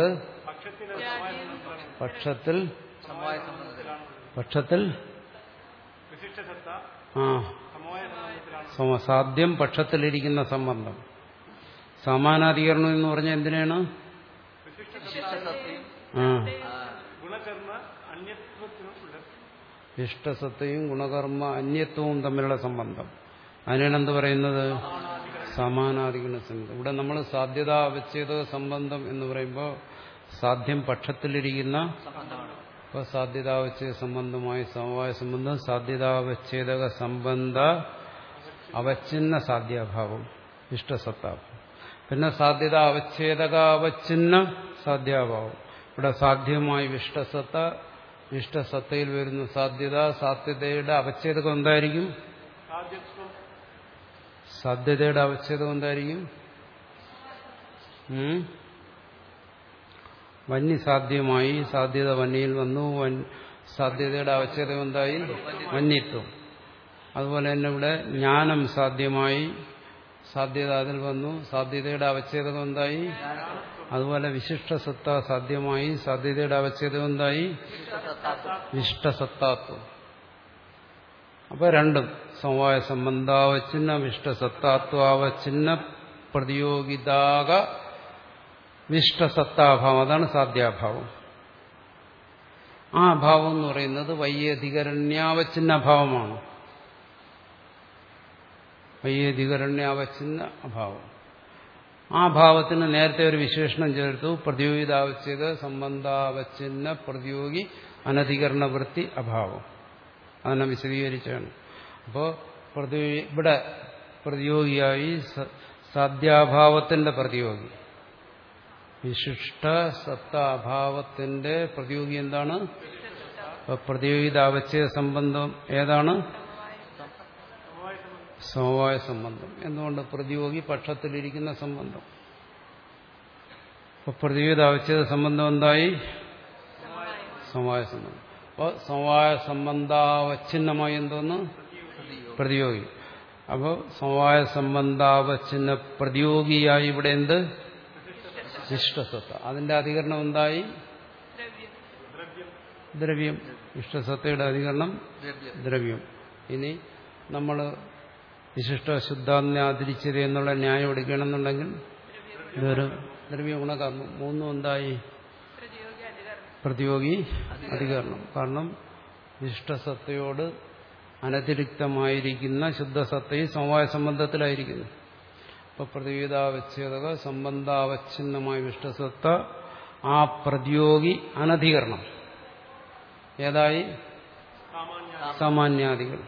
പക്ഷത്തിൽ പക്ഷത്തിൽ ആ സാധ്യം പക്ഷത്തിലിരിക്കുന്ന സംബന്ധം. സമാനാധികരണം എന്ന് പറഞ്ഞാൽ എന്തിനാണ്? ആ ഇഷ്ടസത്തയും ഗുണകർമ്മ അന്യത്വവും തമ്മിലുള്ള സംബന്ധം. അതിനാണ് എന്ത് പറയുന്നത്? സമാനാധികരണ സംബന്ധം. ഇവിടെ നമ്മൾ സാധ്യതാ അവച്ഛേദക സംബന്ധം എന്ന് പറയുമ്പോൾ സാധ്യം പക്ഷത്തിലിരിക്കുന്ന അപ്പോൾ സാധ്യതാവച്ഛേദ സംബന്ധമായി സമവായ സംബന്ധം സാധ്യതാവച്ഛേദക സംബന്ധ അവച്ഛിന്ന സാധ്യാഭാവം ഇഷ്ടസത്താഭാവം. പിന്നെ സാധ്യത അവച്ഛേദക അവച്ഛിന്ന സാധ്യാഭാവം. ഇവിടെ സാധ്യമായി വിഷ്ടസത്ത, ഇഷ്ടസത്തയിൽ വരുന്ന സാധ്യത, സാധ്യതയുടെ അവച്ഛേദകം എന്തായിരിക്കും? സാധ്യതയുടെ അവച്ഛേദം എന്തായിരിക്കും? വന്യ സാധ്യമായി സാധ്യത വന്യയിൽ വന്നു. സാധ്യതയുടെ അവച്ഛേദം എന്തായി? വന്യത്വം. അതുപോലെ തന്നെ ഇവിടെ ജ്ഞാനം സാധ്യമായി സാധ്യത അതിൽ വന്നു. സാധ്യതയുടെ അവച്ഛേദം എന്തായി? അതുപോലെ വിശിഷ്ടസത്ത സാധ്യമായി സാധ്യതയുടെ അവച്ഛേദം എന്തായി? വിശിഷ്ടസത്താത്വം. അപ്പൊ രണ്ടും സമവായ സംബന്ധാവച്ഛിന്ന വിശിഷ്ടസത്താത്വാവച്ഛിന്ന പ്രതിയോഗിതാക വിശിഷ്ടസത്താഭാവം. അതാണ് സാധ്യാഭാവം. ആ അഭാവം എന്ന് പറയുന്നത് വൈയധികരണ്യാവച്ഛിന്ന അഭാവമാണ്. വൈയധികരണ്യാവച്ഛിന്ന അഭാവം. ആ ഭാവത്തിന് നേരത്തെ ഒരു വിശേഷണം ചേർത്തു, പ്രതിയോഗിതാവച്ഛേദ സംബന്ധാവച്ഛിന്ന പ്രതിയോഗി അനധികരണ വൃത്തി അഭാവം. അതിനെ വിശദീകരിച്ചാണ്. അപ്പോൾ ഇവിടെ പ്രതിയോഗിയായി സാധ്യാഭാവത്തിന്റെ പ്രതിയോഗി, വിശിഷ്ട സത്താഭാവത്തിന്റെ പ്രതിയോഗി എന്താണ്? പ്രതിയോഗിതാവച്ഛേദ സംബന്ധം ഏതാണ്? സമവായ സംബന്ധം. എന്തുകൊണ്ട്? പ്രതിയോഗി പക്ഷത്തിലിരിക്കുന്ന സംബന്ധം. അപ്പൊ പ്രതിയോഗിതാവച്ഛേദ സംബന്ധം എന്തായി? സമവായ സംബന്ധം. അപ്പോൾ സമവായ സംബന്ധാവച്ഛിന്നമായി എന്തോന്ന്? പ്രതിയോഗി. അപ്പോൾ സമവായ സംബന്ധാവച്ഛിന്ന പ്രതിയോഗിയായി ഇവിടെ എന്ത്? വിശിഷ്ടസത്ത. അതിന്റെ അധികരണം എന്തായി? ദ്രവ്യം. വിശിഷ്ടസത്തയുടെ അധികരണം ദ്രവ്യം. ഇനി നമ്മൾ വിശിഷ്ട ശുദ്ധാജ്ഞാതിരിച്ചത് എന്നുള്ള ന്യായം എടുക്കണമെന്നുണ്ടെങ്കിൽ ദ്രവ്യ ഗുണകർമ്മം മൂന്നും എന്തായി? പ്രതിയോഗി അധികരണം. കാരണം വിശിഷ്ടസത്തയോട് അനതിരിക്തമായിരിക്കുന്ന ശുദ്ധസത്തയും സമവായ സംബന്ധത്തിലായിരിക്കുന്നു. അപ്പൊ പ്രതിയോഗിതാവച്ഛേദക സംബന്ധാവച്ഛിന്നമായ വിശിഷ്ടസത്ത, ആ പ്രതിയോഗി അനധികരണം ഏതായി? സാമാന്യാദികൾ.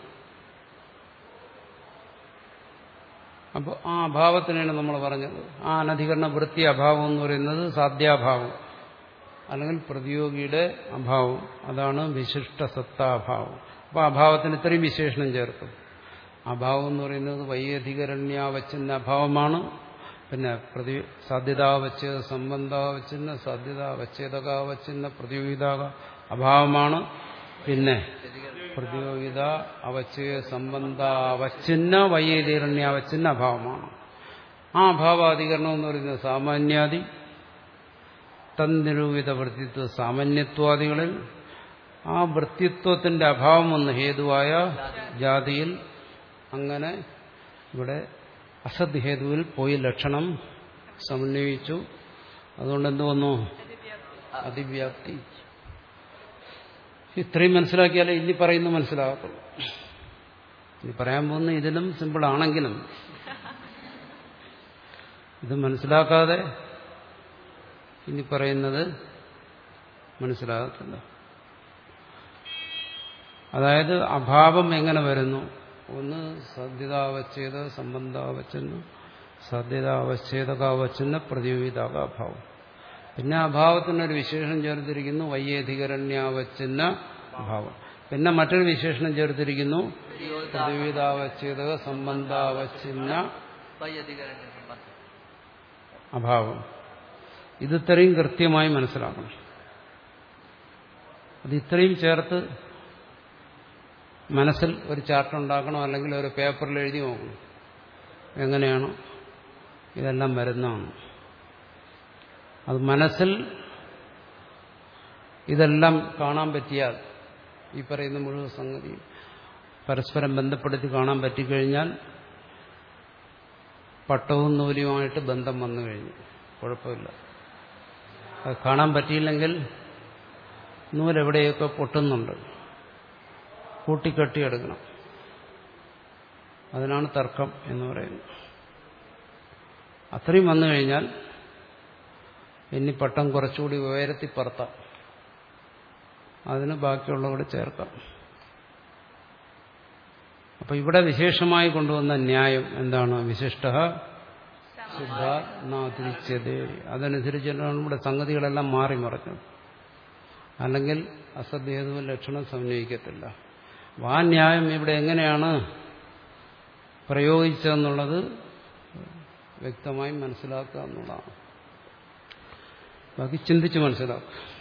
അപ്പോൾ ആ അഭാവത്തിനാണ് നമ്മൾ പറഞ്ഞത്. ആ അനധികരണ വൃത്തി അഭാവം എന്ന് പറയുന്നത് സാധ്യാഭാവം അല്ലെങ്കിൽ പ്രതിയോഗിയുടെ അഭാവം. അതാണ് വിശിഷ്ട സത്താഭാവം. അപ്പോൾ അഭാവത്തിന് ഇത്രയും വിശേഷണം ചേർക്കും. അഭാവം എന്ന് പറയുന്നത് വൈയധികരണ്യാവച്ഛിന്ന അഭാവമാണ്. പിന്നെ പ്രതി സാധ്യതാവച്ഛേദ സംബന്ധാവച്ഛിന്ന സാധ്യതാവച്ഛേദകാവച്ഛിന്ന പ്രതിയോഗിത അഭാവമാണ്. പിന്നെ പ്രതിയോഗിത അവച്ഛേദ സംബന്ധാവച്ഛിന്ന വൈയധികരണ്യാവച്ഛിന്ന അഭാവമാണ്. ആ അഭാവാധികരണം എന്ന് പറയുന്നത് സാമാന്യാദി, തന്നിരൂപിത വൃത്തിത്വ സാമാന്യത്വാദികളിൽ ആ വൃത്തിത്വത്തിന്റെ അഭാവം വന്ന് ഹേതുവായ ജാതിയിൽ. അങ്ങനെ ഇവിടെ അസദ് ഹേതുവിൽ പോയി ലക്ഷണം സമന്വയിച്ചു. അതുകൊണ്ട് എന്ത് വന്നു? അതിവ്യാപ്തി. ഇത്രയും മനസ്സിലാക്കിയാലേ ഇനി പറയുന്നത് മനസ്സിലാകത്തുള്ളൂ. ഇനി പറയാൻ പോകുന്ന ഇതിലും സിമ്പിൾ ആണെങ്കിലും ഇത് മനസ്സിലാക്കാതെ ഇനി പറയുന്നത് മനസ്സിലാകത്തില്ല. അതായത് അഭാവം എങ്ങനെ വരുന്നു? ഒന്ന് സാധ്യതാവച്ഛേദ സംബന്ധാവച്ഛിന്ന സാധ്യതാവച്ഛേദകാവച്ഛിന്ന പ്രതിയോഗിതാഭാവം. പിന്നെ അഭാവത്തിനൊരു വിശേഷണം ചേർത്തിരിക്കുന്നു വൈയധികരണ്യാവച്ഛിന്ന അഭാവം. പിന്നെ മറ്റൊരു വിശേഷണം ചേർത്തിരിക്കുന്നു പ്രതിയോഗിതാവച്ഛേദക സംബന്ധാവച്ഛിന്ന അഭാവം. ഇത് ഇത്രയും കൃത്യമായി മനസ്സിലാക്കണം. അത് ഇത്രയും ചേർത്ത് മനസ്സിൽ ഒരു ചാർട്ട് ഉണ്ടാക്കണം, അല്ലെങ്കിൽ ഒരു പേപ്പറിൽ എഴുതി നോക്കണം എങ്ങനെയാണ് ഇതെല്ലാം വരുന്നതാണ്. അത് മനസ്സിൽ ഇതെല്ലാം കാണാൻ പറ്റിയാൽ, ഈ പറയുന്ന മുഴുവൻ സംഗതി പരസ്പരം ബന്ധപ്പെടുത്തി കാണാൻ പറ്റിക്കഴിഞ്ഞാൽ പട്ടവും നൂലുമായിട്ട് ബന്ധം വന്നു കഴിഞ്ഞു, കുഴപ്പമില്ല. അത് കാണാൻ പറ്റിയില്ലെങ്കിൽ നൂലെവിടെയൊക്കെ പൊട്ടുന്നുണ്ട്, കൂട്ടിക്കെട്ടിയെടുക്കണം. അതിനാണ് തർക്കം എന്ന് പറയുന്നത്. അത്രയും വന്നു കഴിഞ്ഞാൽ ഇനി പട്ടം കുറച്ചുകൂടി ഉയരത്തി പറത്താം, അതിന് ബാക്കിയുള്ളവിടെ ചേർക്കാം. അപ്പൊ ഇവിടെ വിശേഷമായി കൊണ്ടുവന്ന ന്യായം എന്താണ്? വിശിഷ്ട ശുദ്ധ നാതിരിച്ചത്. അതനുസരിച്ചാണ് ഇവിടെ സംഗതികളെല്ലാം മാറി മറിഞ്ഞത്. അല്ലെങ്കിൽ അസദ്ഹേതുവിൽ ലക്ഷണം സമന്വയിക്കത്തില്ല. ആ ന്യായം ഇവിടെ എങ്ങനെയാണ് പ്രയോഗിച്ചതെന്നുള്ളത് വ്യക്തമായി മനസ്സിലാക്കുക എന്നുള്ളതാണ്. ബാക്കി ചിന്തിച്ച് മനസ്സിലാക്കുക.